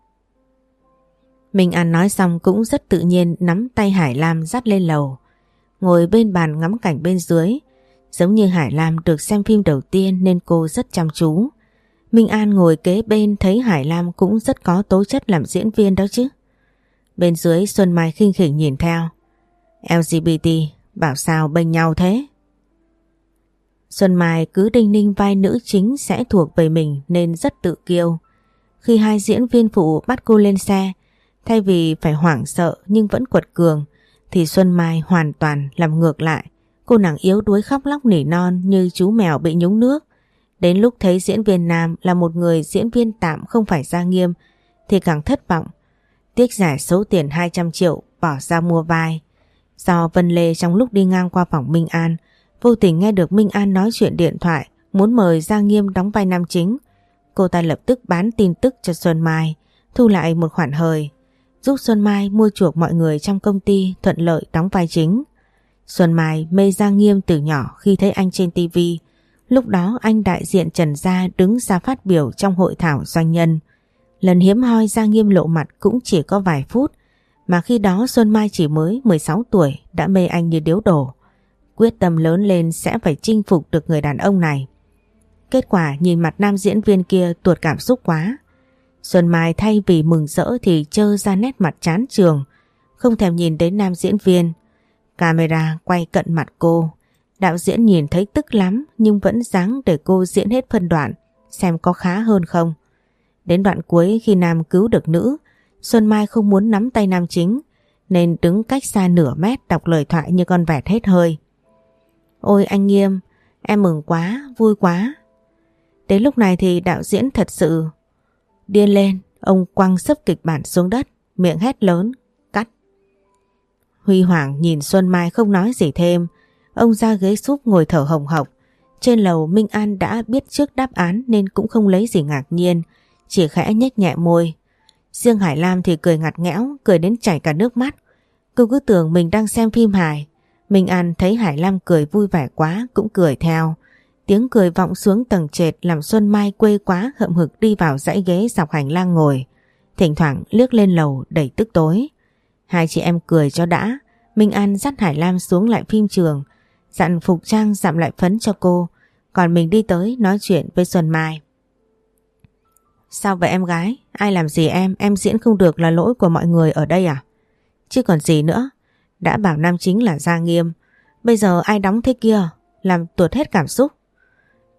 Minh An nói xong cũng rất tự nhiên nắm tay Hải Lam dắt lên lầu. Ngồi bên bàn ngắm cảnh bên dưới. Giống như Hải Lam được xem phim đầu tiên nên cô rất chăm chú. Minh An ngồi kế bên thấy Hải Lam cũng rất có tố chất làm diễn viên đó chứ. Bên dưới Xuân Mai khinh khỉnh nhìn theo. lờ giê bê tê bảo sao bênh nhau thế? Xuân Mai cứ đinh ninh vai nữ chính sẽ thuộc về mình nên rất tự kiêu. Khi hai diễn viên phụ bắt cô lên xe, thay vì phải hoảng sợ nhưng vẫn quật cường, thì Xuân Mai hoàn toàn làm ngược lại. Cô nàng yếu đuối khóc lóc nỉ non như chú mèo bị nhúng nước. Đến lúc thấy diễn viên nam là một người diễn viên tạm không phải Gia Nghiêm thì càng thất vọng. Tiếc rẻ số tiền hai trăm triệu bỏ ra mua vai. Do Vân Lê trong lúc đi ngang qua phòng Minh An vô tình nghe được Minh An nói chuyện điện thoại muốn mời Gia Nghiêm đóng vai nam chính. Cô ta lập tức bán tin tức cho Xuân Mai, thu lại một khoản hời, giúp Xuân Mai mua chuộc mọi người trong công ty thuận lợi đóng vai chính. Xuân Mai mê Gia Nghiêm từ nhỏ khi thấy anh trên ti vi. Lúc đó anh đại diện Trần Gia đứng ra phát biểu trong hội thảo doanh nhân. Lần hiếm hoi Gia Nghiêm lộ mặt cũng chỉ có vài phút, mà khi đó Xuân Mai chỉ mới mười sáu tuổi đã mê anh như điếu đổ. Quyết tâm lớn lên sẽ phải chinh phục được người đàn ông này. Kết quả nhìn mặt nam diễn viên kia tuột cảm xúc quá. Xuân Mai thay vì mừng rỡ thì trơ ra nét mặt chán chường, không thèm nhìn đến nam diễn viên. Camera quay cận mặt cô. Đạo diễn nhìn thấy tức lắm nhưng vẫn dáng để cô diễn hết phân đoạn, xem có khá hơn không. Đến đoạn cuối khi nam cứu được nữ, Xuân Mai không muốn nắm tay nam chính nên đứng cách xa nửa mét đọc lời thoại như con vẹt hết hơi. Ôi anh Nghiêm, em mừng quá, vui quá. Đến lúc này thì đạo diễn thật sự điên lên, ông quăng sấp kịch bản xuống đất, miệng hét lớn, cắt. Huy Hoàng nhìn Xuân Mai không nói gì thêm, ông ra ghế súp ngồi thở hồng hộc. Trên lầu Minh An đã biết trước đáp án nên cũng không lấy gì ngạc nhiên, chỉ khẽ nhếch nhẹ môi. Riêng Hải Lam thì cười ngặt nghẽo, cười đến chảy cả nước mắt. Cô cứ tưởng mình đang xem phim hài. Minh An thấy Hải Lam cười vui vẻ quá cũng cười theo. Tiếng cười vọng xuống tầng trệt làm Xuân Mai quê quá hậm hực đi vào dãy ghế dọc hành lang ngồi. Thỉnh thoảng liếc lên lầu đầy tức tối. Hai chị em cười cho đã. Minh An dắt Hải Lam xuống lại phim trường, dặn phục trang dặm lại phấn cho cô. Còn mình đi tới nói chuyện với Xuân Mai. Sao vậy em gái? Ai làm gì em? Em diễn không được là lỗi của mọi người ở đây à? Chứ còn gì nữa. Đã bảo nam chính là Gia Nghiêm, bây giờ ai đóng thế kia, làm tuột hết cảm xúc.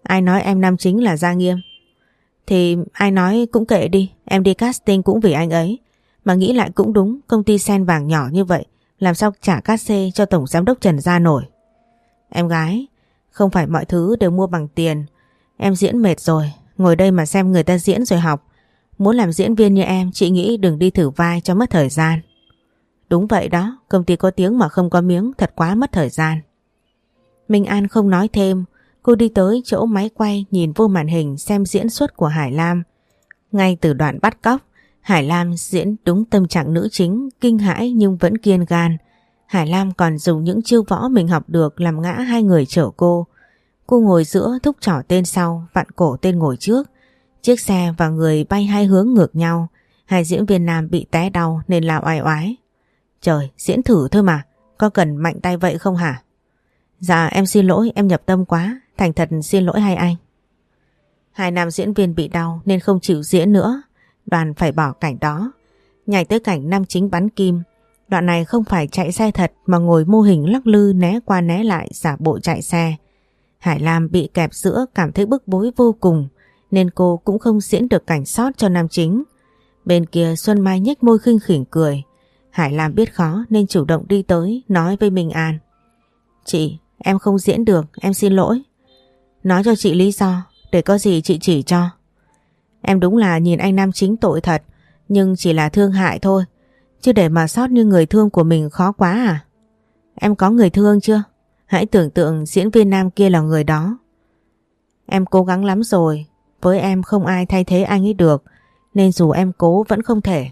Ai nói em nam chính là Gia Nghiêm? Thì ai nói cũng kệ đi, em đi casting cũng vì anh ấy. Mà nghĩ lại cũng đúng, công ty sen vàng nhỏ như vậy làm sao trả cát xê cho tổng giám đốc Trần Gia nổi. Em gái, không phải mọi thứ đều mua bằng tiền. Em diễn mệt rồi, ngồi đây mà xem người ta diễn rồi học. Muốn làm diễn viên như em, chị nghĩ đừng đi thử vai cho mất thời gian. Đúng vậy đó, công ty có tiếng mà không có miếng, thật quá mất thời gian. Minh An không nói thêm, cô đi tới chỗ máy quay nhìn vô màn hình xem diễn xuất của Hải Lam. Ngay từ đoạn bắt cóc, Hải Lam diễn đúng tâm trạng nữ chính, kinh hãi nhưng vẫn kiên gan. Hải Lam còn dùng những chiêu võ mình học được làm ngã hai người chở cô. Cô ngồi giữa, thúc trỏ tên sau, vặn cổ tên ngồi trước. Chiếc xe và người bay hai hướng ngược nhau. Hai diễn viên nam bị té đau nên la oai oái. Trời, diễn thử thôi mà, có cần mạnh tay vậy không hả? Dạ em xin lỗi, em nhập tâm quá, thành thật xin lỗi hai anh. Hai nam diễn viên bị đau nên không chịu diễn nữa. Đoàn phải bỏ cảnh đó. Nhảy tới cảnh nam chính bắn kim. Đoạn này không phải chạy xe thật mà ngồi mô hình lắc lư né qua né lại giả bộ chạy xe. Hải Lam bị kẹp giữa cảm thấy bức bối vô cùng nên cô cũng không diễn được cảnh sót cho nam chính. Bên kia Xuân Mai nhếch môi khinh khỉnh cười. Hải Lam biết khó nên chủ động đi tới nói với Minh An. Chị, em không diễn được, em xin lỗi. Nói cho chị lý do, để có gì chị chỉ cho. Em đúng là nhìn anh nam chính tội thật, nhưng chỉ là thương hại thôi. Chứ để mà sót như người thương của mình khó quá à? Em có người thương chưa? Hãy tưởng tượng diễn viên nam kia là người đó. Em cố gắng lắm rồi, với em không ai thay thế anh ấy được, nên dù em cố vẫn không thể.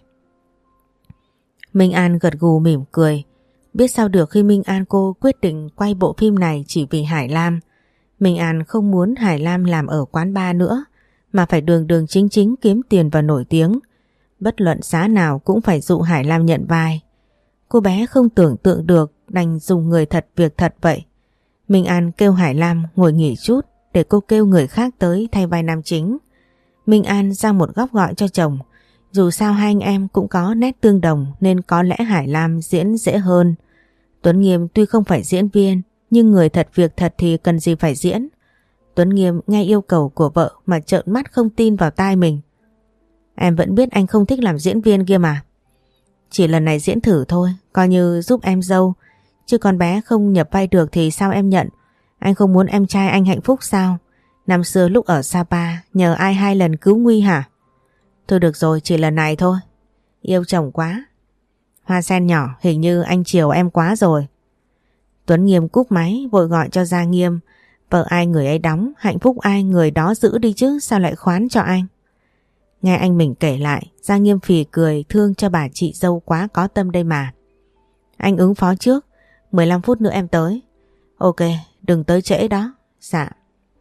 Minh An gật gù mỉm cười. Biết sao được khi Minh An cô quyết định quay bộ phim này chỉ vì Hải Lam. Minh An không muốn Hải Lam làm ở quán bar nữa, mà phải đường đường chính chính kiếm tiền và nổi tiếng. Bất luận giá nào cũng phải dụ Hải Lam nhận vai. Cô bé không tưởng tượng được đành dùng người thật việc thật vậy. Minh An kêu Hải Lam ngồi nghỉ chút để cô kêu người khác tới thay vai nam chính. Minh An ra một góc gọi cho chồng. Dù sao hai anh em cũng có nét tương đồng nên có lẽ Hải Lam diễn dễ hơn. Tuấn Nghiêm tuy không phải diễn viên nhưng người thật việc thật thì cần gì phải diễn. Tuấn Nghiêm nghe yêu cầu của vợ mà trợn mắt không tin vào tai mình. Em vẫn biết anh không thích làm diễn viên kia mà. Chỉ lần này diễn thử thôi, coi như giúp em dâu. Chứ con bé không nhập vai được thì sao em nhận? Anh không muốn em trai anh hạnh phúc sao? Năm xưa lúc ở Sapa nhờ ai hai lần cứu nguy hả? Thôi được rồi, chỉ lần này thôi. Yêu chồng quá. Hoa sen nhỏ, hình như anh chiều em quá rồi. Tuấn Nghiêm cúp máy vội gọi cho Gia Nghiêm. Vợ ai người ấy đóng, hạnh phúc ai người đó giữ đi chứ, sao lại khoán cho anh? Nghe anh mình kể lại, Gia Nghiêm phì cười, thương cho bà chị dâu quá có tâm đây mà. Anh ứng phó trước, mười lăm phút nữa em tới. Ok, đừng tới trễ đó. Dạ.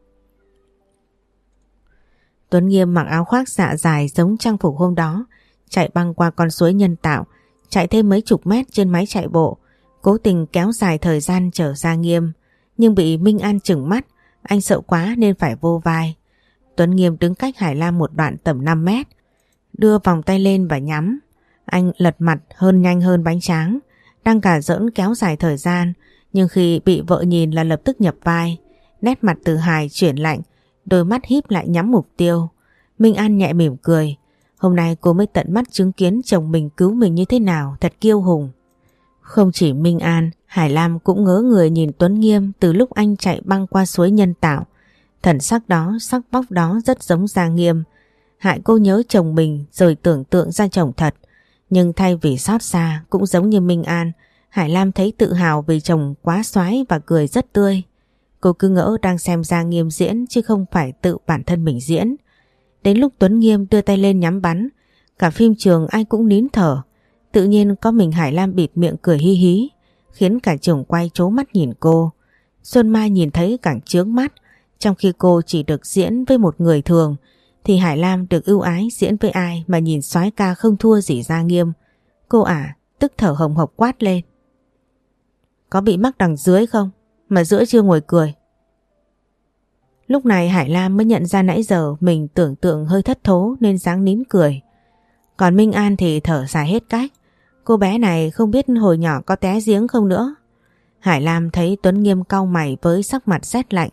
Tuấn Nghiêm mặc áo khoác dạ dài giống trang phục hôm đó, chạy băng qua con suối nhân tạo, chạy thêm mấy chục mét trên máy chạy bộ, cố tình kéo dài thời gian chở Gia Nghiêm, nhưng bị Minh An chừng mắt, anh sợ quá nên phải vô vai. Tuấn Nghiêm đứng cách Hải Lam một đoạn tầm năm mét, đưa vòng tay lên và nhắm. Anh lật mặt hơn nhanh hơn bánh tráng, đang cả giỡn kéo dài thời gian, nhưng khi bị vợ nhìn là lập tức nhập vai. Nét mặt từ hài chuyển lạnh, đôi mắt híp lại nhắm mục tiêu. Minh An nhẹ mỉm cười. Hôm nay cô mới tận mắt chứng kiến chồng mình cứu mình như thế nào, thật kiêu hùng. Không chỉ Minh An, Hải Lam cũng ngớ người nhìn Tuấn Nghiêm từ lúc anh chạy băng qua suối nhân tạo. Thần sắc đó, sắc vóc đó rất giống Gia Nghiêm. Hại cô nhớ chồng mình rồi tưởng tượng ra chồng thật. Nhưng thay vì xót xa, cũng giống như Minh An, Hải Lam thấy tự hào vì chồng quá xoái và cười rất tươi. Cô cứ ngỡ đang xem Gia Nghiêm diễn chứ không phải tự bản thân mình diễn. Đến lúc Tuấn Nghiêm đưa tay lên nhắm bắn, cả phim trường ai cũng nín thở. Tự nhiên có mình Hải Lam bịt miệng cười hi hí, khiến cả trường quay trố mắt nhìn cô. Xuân Mai nhìn thấy càng chướng mắt. Trong khi cô chỉ được diễn với một người thường, thì Hải Lam được ưu ái diễn với ai mà nhìn soái ca không thua gì Gia Nghiêm. Cô ả tức thở hồng hộc quát lên. Có bị mắc đằng dưới không? Mà giữa chưa ngồi cười. Lúc này Hải Lam mới nhận ra nãy giờ mình tưởng tượng hơi thất thố nên dáng nín cười. Còn Minh An thì thở dài hết cách. Cô bé này không biết hồi nhỏ có té giếng không nữa. Hải Lam thấy Tuấn Nghiêm cau mày với sắc mặt rét lạnh.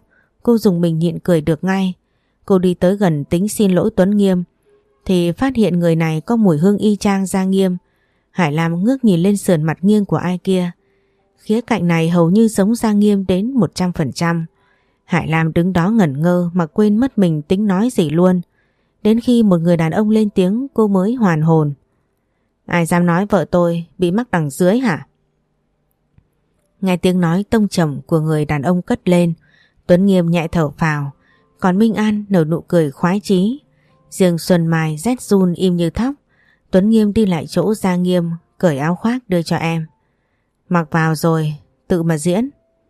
cô dùng mình nhịn cười được ngay. Cô đi tới gần tính xin lỗi Tuấn Nghiêm thì phát hiện người này có mùi hương y chang Gia Nghiêm. Hải Lam ngước nhìn lên sườn mặt nghiêng của ai kia. Khía cạnh này hầu như giống Gia Nghiêm đến một trăm phần trăm. Hải Lam đứng đó ngẩn ngơ mà quên mất mình tính nói gì luôn. Đến khi một người đàn ông lên tiếng cô mới hoàn hồn. Ai dám nói vợ tôi bị mắc đằng dưới hả? Nghe tiếng nói tông trầm của người đàn ông cất lên, Tuấn Nghiêm nhẹ thở phào, còn Minh An nở nụ cười khoái chí. Riêng Xuân Mai rét run im như thóc. Tuấn Nghiêm đi lại chỗ Gia Nghiêm, cởi áo khoác đưa cho em. Mặc vào rồi, tự mà diễn.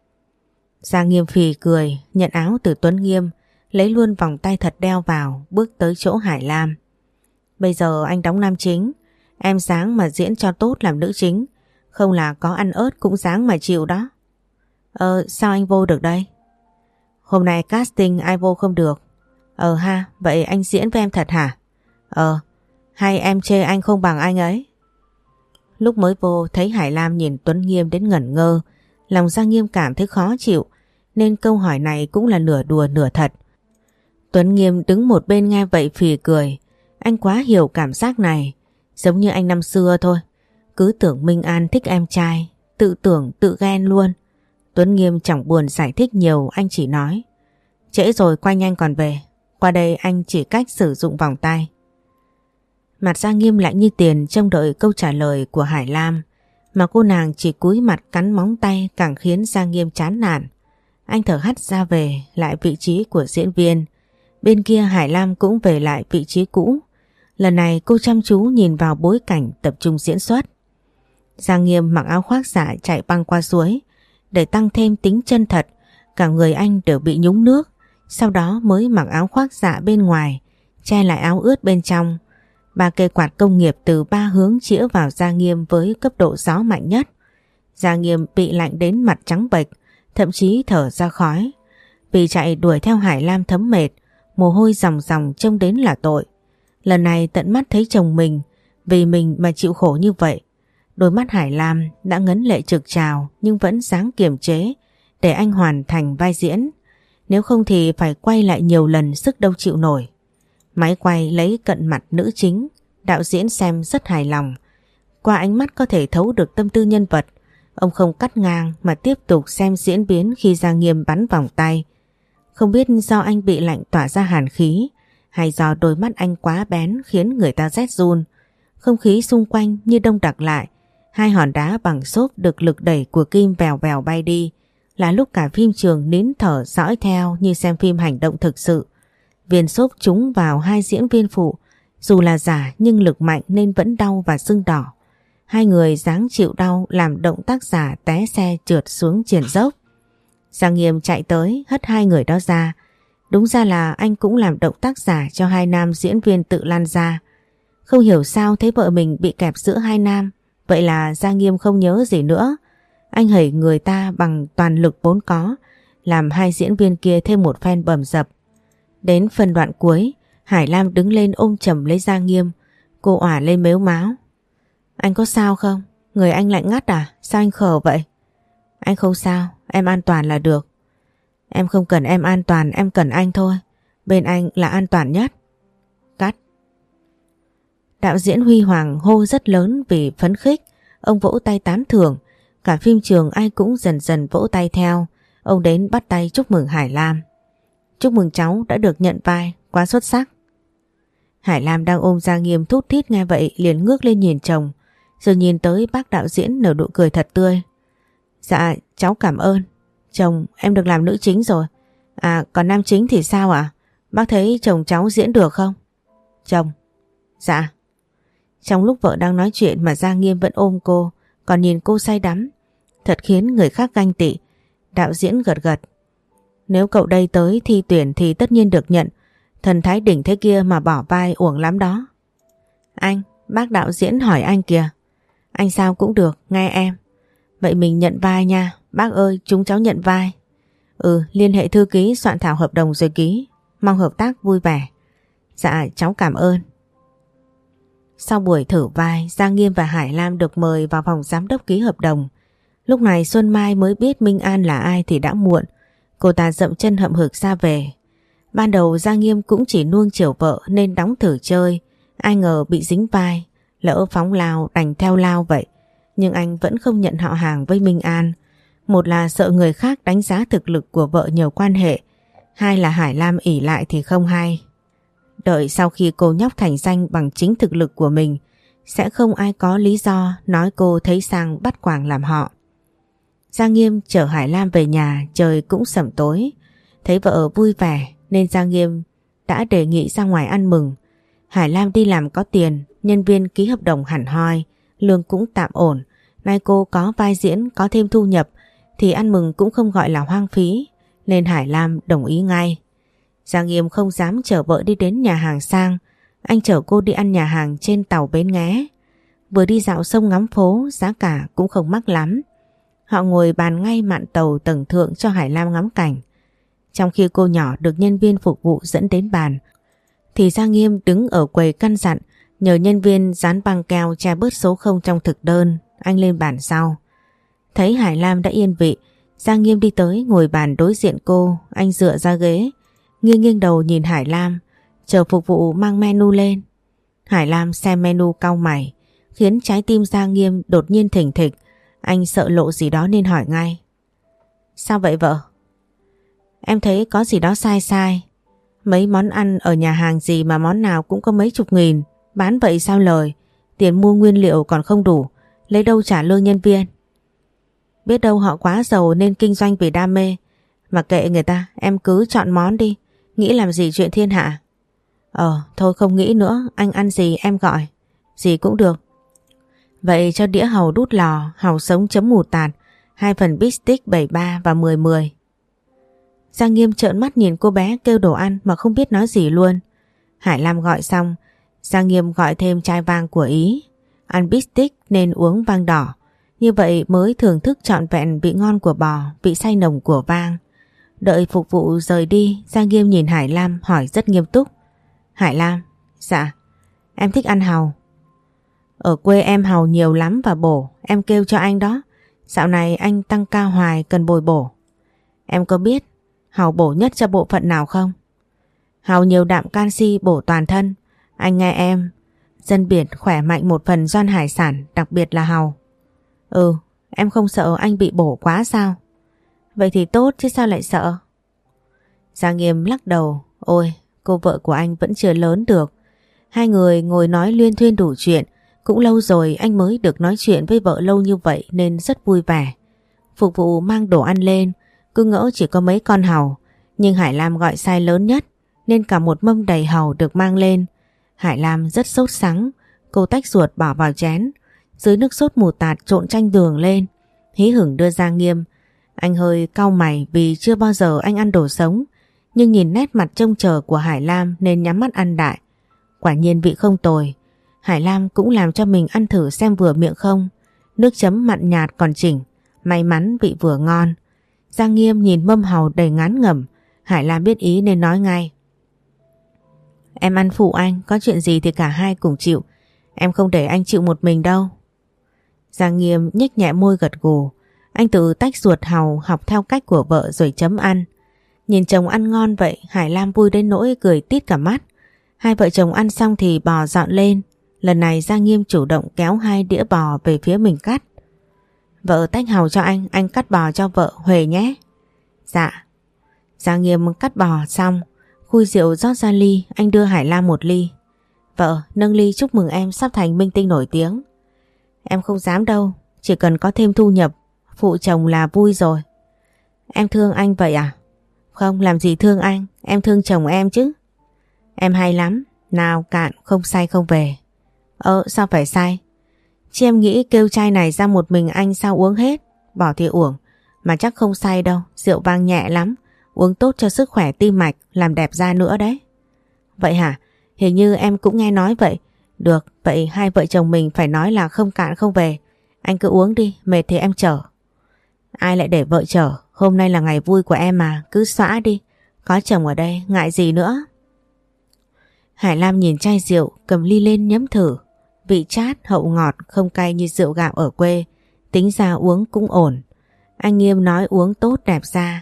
Gia Nghiêm phì cười, nhận áo từ Tuấn Nghiêm, lấy luôn vòng tay thật đeo vào, bước tới chỗ Hải Lam. Bây giờ anh đóng nam chính, em dáng mà diễn cho tốt làm nữ chính, không là có ăn ớt cũng dáng mà chịu đó. Ờ, sao anh vô được đây? Hôm nay casting ai vô không được. Ờ ha, vậy anh diễn với em thật hả? Ờ, hay em chê anh không bằng anh ấy? Lúc mới vô thấy Hải Lam nhìn Tuấn Nghiêm đến ngẩn ngơ, lòng Gia Nghiêm cảm thấy khó chịu, nên câu hỏi này cũng là nửa đùa nửa thật. Tuấn Nghiêm đứng một bên nghe vậy phì cười, anh quá hiểu cảm giác này, giống như anh năm xưa thôi. Cứ tưởng Minh An thích em trai, tự tưởng tự ghen luôn. Tuấn Nghiêm chẳng buồn giải thích nhiều, anh chỉ nói. Trễ rồi quay nhanh còn về, qua đây anh chỉ cách sử dụng vòng tay. Mặt Gia Nghiêm lạnh như tiền trông đợi câu trả lời của Hải Lam, mà cô nàng chỉ cúi mặt cắn móng tay càng khiến Gia Nghiêm chán nản. Anh thở hắt ra về lại vị trí của diễn viên. Bên kia Hải Lam cũng về lại vị trí cũ. Lần này cô chăm chú nhìn vào bối cảnh tập trung diễn xuất. Gia Nghiêm mặc áo khoác giả chạy băng qua suối. Để tăng thêm tính chân thật, cả người anh đều bị nhúng nước. Sau đó mới mặc áo khoác giả bên ngoài, che lại áo ướt bên trong. Ba cây quạt công nghiệp từ ba hướng chĩa vào Gia Nghiêm với cấp độ gió mạnh nhất. Gia Nghiêm bị lạnh đến mặt trắng bệch, thậm chí thở ra khói. Vì chạy đuổi theo Hải Lam thấm mệt, mồ hôi ròng ròng trông đến là tội. Lần này tận mắt thấy chồng mình, vì mình mà chịu khổ như vậy. Đôi mắt Hải Lam đã ngấn lệ trực trào nhưng vẫn dáng kiềm chế để anh hoàn thành vai diễn. Nếu không thì phải quay lại nhiều lần sức đâu chịu nổi. Máy quay lấy cận mặt nữ chính, đạo diễn xem rất hài lòng. Qua ánh mắt có thể thấu được tâm tư nhân vật. Ông không cắt ngang mà tiếp tục xem diễn biến khi Gia Nghiêm bắn vòng tay. Không biết do anh bị lạnh tỏa ra hàn khí hay do đôi mắt anh quá bén khiến người ta rét run. Không khí xung quanh như đông đặc lại. Hai hòn đá bằng xốp được lực đẩy của Kim vèo vèo bay đi. Là lúc cả phim trường nín thở dõi theo như xem phim hành động thực sự. Viên xốp trúng vào hai diễn viên phụ. Dù là giả nhưng lực mạnh nên vẫn đau và sưng đỏ. Hai người dáng chịu đau làm động tác giả té xe trượt xuống triển dốc. Gia Nghiêm chạy tới hất hai người đó ra. Đúng ra là anh cũng làm động tác giả cho hai nam diễn viên tự lăn ra. Không hiểu sao thấy vợ mình bị kẹp giữa hai nam. Vậy là Gia Nghiêm không nhớ gì nữa. Anh hẩy người ta bằng toàn lực vốn có, làm hai diễn viên kia thêm một phen bầm dập. Đến phần đoạn cuối, Hải Lam đứng lên ôm chầm lấy Gia Nghiêm. Cô òa lên mếu máo. Anh có sao không? Người anh lạnh ngắt à? Sao anh khờ vậy? Anh không sao, em an toàn là được. Em không cần em an toàn, em cần anh thôi. Bên anh là an toàn nhất. Cắt. Đạo diễn Huy Hoàng hô rất lớn vì phấn khích. Ông vỗ tay tán thưởng. Cả phim trường ai cũng dần dần vỗ tay theo. Ông đến bắt tay chúc mừng Hải Lam. Chúc mừng cháu đã được nhận vai, quá xuất sắc. Hải Lam đang ôm Gia Nghiêm thút thít nghe vậy liền ngước lên nhìn chồng. Rồi nhìn tới bác đạo diễn nở nụ cười thật tươi. Dạ cháu cảm ơn. Chồng em được làm nữ chính rồi. À còn nam chính thì sao ạ? À? Bác thấy chồng cháu diễn được không? Chồng. Dạ. Trong lúc vợ đang nói chuyện mà Gia Nghiêm vẫn ôm cô, còn nhìn cô say đắm, thật khiến người khác ganh tị. Đạo diễn gật gật. Nếu cậu đây tới thi tuyển thì tất nhiên được nhận. Thần thái đỉnh thế kia mà bỏ vai uổng lắm đó. Anh, bác đạo diễn hỏi anh kìa. Anh sao cũng được, nghe em. Vậy mình nhận vai nha. Bác ơi, chúng cháu nhận vai. Ừ, liên hệ thư ký soạn thảo hợp đồng rồi ký. Mong hợp tác vui vẻ. Dạ, cháu cảm ơn. Sau buổi thử vai, Giang Nghiêm và Hải Lam được mời vào phòng giám đốc ký hợp đồng. Lúc này Xuân Mai mới biết Minh An là ai thì đã muộn. Cô ta dậm chân hậm hực ra về. Ban đầu Giang Nghiêm cũng chỉ nuông chiều vợ nên đóng thử chơi. Ai ngờ bị dính vai, lỡ phóng lao đành theo lao vậy. Nhưng anh vẫn không nhận họ hàng với Minh An. Một là sợ người khác đánh giá thực lực của vợ nhiều quan hệ, hai là Hải Lam ỷ lại thì không hay. Đợi sau khi cô nhóc thành danh bằng chính thực lực của mình, sẽ không ai có lý do nói cô thấy sang bắt quàng làm họ. Giang Nghiêm chở Hải Lam về nhà, trời cũng sẩm tối. Thấy vợ vui vẻ nên Giang Nghiêm đã đề nghị ra ngoài ăn mừng. Hải Lam đi làm có tiền, nhân viên ký hợp đồng hẳn hoi, lương cũng tạm ổn. Nay cô có vai diễn, có thêm thu nhập thì ăn mừng cũng không gọi là hoang phí, nên Hải Lam đồng ý ngay. Giang Nghiêm không dám chở vợ đi đến nhà hàng sang, anh chở cô đi ăn nhà hàng trên tàu Bến Nghé. Vừa đi dạo sông ngắm phố, giá cả cũng không mắc lắm. Họ ngồi bàn ngay mạn tàu tầng thượng cho Hải Lam ngắm cảnh. Trong khi cô nhỏ được nhân viên phục vụ dẫn đến bàn, thì Giang Nghiêm đứng ở quầy căn dặn nhờ nhân viên dán băng keo che bớt số không trong thực đơn. Anh lên bàn sau. Thấy Hải Lam đã yên vị, Giang Nghiêm đi tới ngồi bàn đối diện cô. Anh dựa ra ghế, nghiêng nghiêng đầu nhìn Hải Lam, chờ phục vụ mang menu lên. Hải Lam xem menu cau mày, khiến trái tim Giang Nghiêm đột nhiên thình thịch. Anh sợ lộ gì đó nên hỏi ngay. Sao vậy vợ? Em thấy có gì đó sai sai. Mấy món ăn ở nhà hàng gì mà món nào cũng có mấy chục nghìn, bán vậy sao lời? Tiền mua nguyên liệu còn không đủ, lấy đâu trả lương nhân viên? Biết đâu họ quá giàu nên kinh doanh vì đam mê. Mà kệ người ta, em cứ chọn món đi. Nghĩ làm gì chuyện thiên hạ? Ờ, thôi không nghĩ nữa, anh ăn gì em gọi. Gì cũng được. Vậy cho đĩa hàu đút lò, hàu sống chấm mù tạt, hai phần bít stick bảy ba và mười mười. Giang Nghiêm trợn mắt nhìn cô bé kêu đồ ăn mà không biết nói gì luôn. Hải Lam gọi xong, Giang Nghiêm gọi thêm chai vang của Ý. Ăn bít stick nên uống vang đỏ. Như vậy mới thưởng thức trọn vẹn vị ngon của bò, vị say nồng của vang. Đợi phục vụ rời đi, Giang Nghiêm nhìn Hải Lam hỏi rất nghiêm túc. Hải Lam, dạ, em thích ăn hàu. Ở quê em hàu nhiều lắm và bổ, em kêu cho anh đó. Dạo này anh tăng cao hoài cần bồi bổ. Em có biết hàu bổ nhất cho bộ phận nào không? Hàu nhiều đạm canxi bổ toàn thân. Anh nghe em, dân biển khỏe mạnh một phần do ăn hải sản, đặc biệt là hàu. Ừ, em không sợ anh bị bổ quá sao? Vậy thì tốt chứ sao lại sợ? Giang Nghiêm lắc đầu. Ôi, cô vợ của anh vẫn chưa lớn được. Hai người ngồi nói luyên thuyên đủ chuyện. Cũng lâu rồi anh mới được nói chuyện với vợ lâu như vậy nên rất vui vẻ. Phục vụ mang đồ ăn lên, cứ ngỡ chỉ có mấy con hàu. Nhưng Hải Lam gọi size lớn nhất nên cả một mâm đầy hàu được mang lên. Hải Lam rất sốt sắng, cô tách ruột bỏ vào chén. Dưới nước sốt mù tạt trộn chanh đường lên, hí hửng đưa Giang Nghiêm. Anh hơi cau mày vì chưa bao giờ anh ăn đồ sống, nhưng nhìn nét mặt trông chờ của Hải Lam nên nhắm mắt ăn đại. Quả nhiên vị không tồi. Hải Lam cũng làm cho mình ăn thử xem vừa miệng không. Nước chấm mặn nhạt còn chỉnh, may mắn vị vừa ngon. Giang Nghiêm nhìn mâm hàu đầy ngán ngẩm. Hải Lam biết ý nên nói ngay. Em ăn phụ anh, có chuyện gì thì cả hai cùng chịu. Em không để anh chịu một mình đâu. Giang Nghiêm nhếch nhẹ môi gật gù. Anh tự tách ruột hàu học theo cách của vợ rồi chấm ăn. Nhìn chồng ăn ngon vậy, Hải Lam vui đến nỗi cười tít cả mắt. Hai vợ chồng ăn xong thì bò dọn lên. Lần này Giang Nghiêm chủ động kéo hai đĩa bò về phía mình cắt. Vợ tách hàu cho anh, anh cắt bò cho vợ Huệ nhé. Dạ. Giang Nghiêm cắt bò xong, khui rượu rót ra ly, anh đưa Hải Lam một ly. Vợ, nâng ly chúc mừng em sắp thành minh tinh nổi tiếng. Em không dám đâu, chỉ cần có thêm thu nhập, phụ chồng là vui rồi. Em thương anh vậy à? Không, làm gì thương anh, em thương chồng em chứ. Em hay lắm, nào cạn không say không về. Ờ, sao phải say? Chứ em nghĩ kêu chai này ra một mình anh sao uống hết, bỏ thì uổng. Mà chắc không say đâu, rượu vang nhẹ lắm, uống tốt cho sức khỏe tim mạch, làm đẹp da nữa đấy. Vậy hả? Hình như em cũng nghe nói vậy. Được, vậy hai vợ chồng mình phải nói là không cạn không về. Anh cứ uống đi, mệt thì em chở. Ai lại để vợ chở, hôm nay là ngày vui của em mà, cứ xõa đi. Có chồng ở đây, ngại gì nữa. Hải Lam nhìn chai rượu, cầm ly lên nhấm thử. Vị chát, hậu ngọt, không cay như rượu gạo ở quê. Tính ra uống cũng ổn. Anh Nghiêm nói uống tốt đẹp da.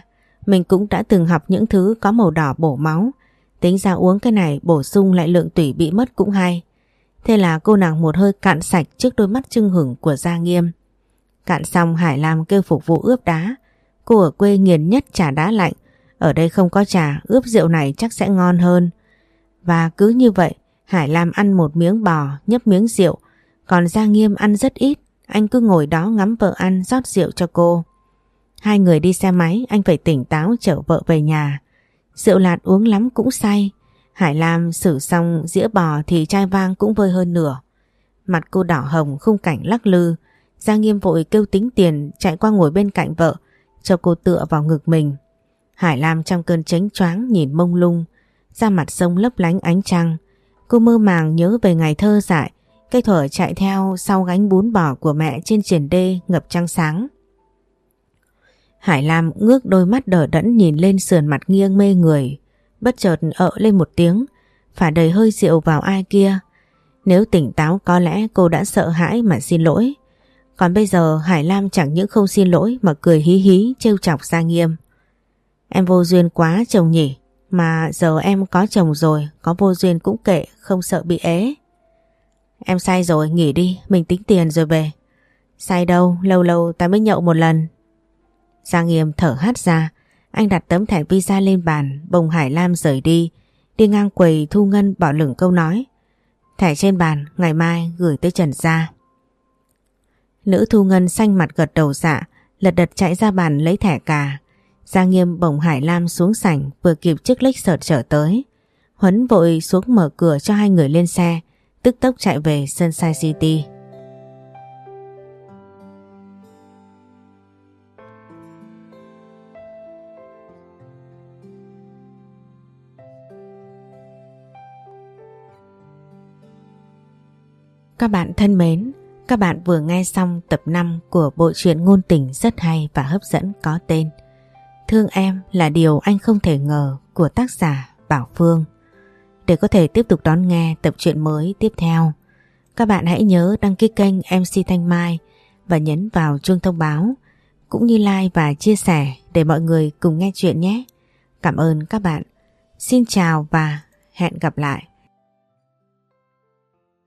Mình cũng đã từng học những thứ có màu đỏ bổ máu, tính ra uống cái này bổ sung lại lượng tủy bị mất cũng hay. Thế là cô nàng một hơi cạn sạch trước đôi mắt chưng hửng của Gia Nghiêm. Cạn xong Hải Lam kêu phục vụ ướp đá. Cô ở quê nghiền nhất trà đá lạnh, ở đây không có trà, ướp rượu này chắc sẽ ngon hơn. Và cứ như vậy, Hải Lam ăn một miếng bò, nhấp miếng rượu, còn Gia Nghiêm ăn rất ít, anh cứ ngồi đó ngắm vợ ăn rót rượu cho cô. Hai người đi xe máy, anh phải tỉnh táo chở vợ về nhà. Rượu lạt uống lắm cũng say. Hải Lam xử xong dĩa bò thì chai vang cũng vơi hơn nửa. Mặt cô đỏ hồng khung cảnh lắc lư. Gia Nghiêm vội kêu tính tiền chạy qua ngồi bên cạnh vợ, cho cô tựa vào ngực mình. Hải Lam trong cơn chánh choáng nhìn mông lung, da mặt sông lấp lánh ánh trăng. Cô mơ màng nhớ về ngày thơ dại, cây thuở chạy theo sau gánh bún bò của mẹ trên triền đê ngập trăng sáng. Hải Lam ngước đôi mắt đờ đẫn nhìn lên sườn mặt nghiêng mê người, bất chợt ợ lên một tiếng, phả đầy hơi rượu vào ai kia. Nếu tỉnh táo có lẽ cô đã sợ hãi mà xin lỗi. Còn bây giờ Hải Lam chẳng những không xin lỗi mà cười hí hí trêu chọc Gia Nghiêm. Em vô duyên quá chồng nhỉ, mà giờ em có chồng rồi, có vô duyên cũng kệ, không sợ bị ế. Em say rồi, nghỉ đi, mình tính tiền rồi về. Say đâu, lâu lâu ta mới nhậu một lần. Gia Nghiêm thở hắt ra, anh đặt tấm thẻ visa lên bàn, bồng Hải Lam rời đi, đi ngang quầy thu ngân bỏ lửng câu nói. Thẻ trên bàn, ngày mai gửi tới Trần gia. Nữ thu ngân xanh mặt gật đầu dạ, lật đật chạy ra bàn lấy thẻ cà. Gia Nghiêm bồng Hải Lam xuống sảnh, vừa kịp chiếc Lexus chở tới. Huấn vội xuống mở cửa cho hai người lên xe, tức tốc chạy về Sunshine City. Các bạn thân mến, các bạn vừa nghe xong tập năm của bộ truyện ngôn tình rất hay và hấp dẫn có tên Thương Em Là Điều Anh Không Thể Ngờ của tác giả Bảo Phương. Để có thể tiếp tục đón nghe tập truyện mới tiếp theo, các bạn hãy nhớ đăng ký kênh em xê Thanh Mai và nhấn vào chuông thông báo, cũng như like và chia sẻ để mọi người cùng nghe chuyện nhé. Cảm ơn các bạn. Xin chào và hẹn gặp lại.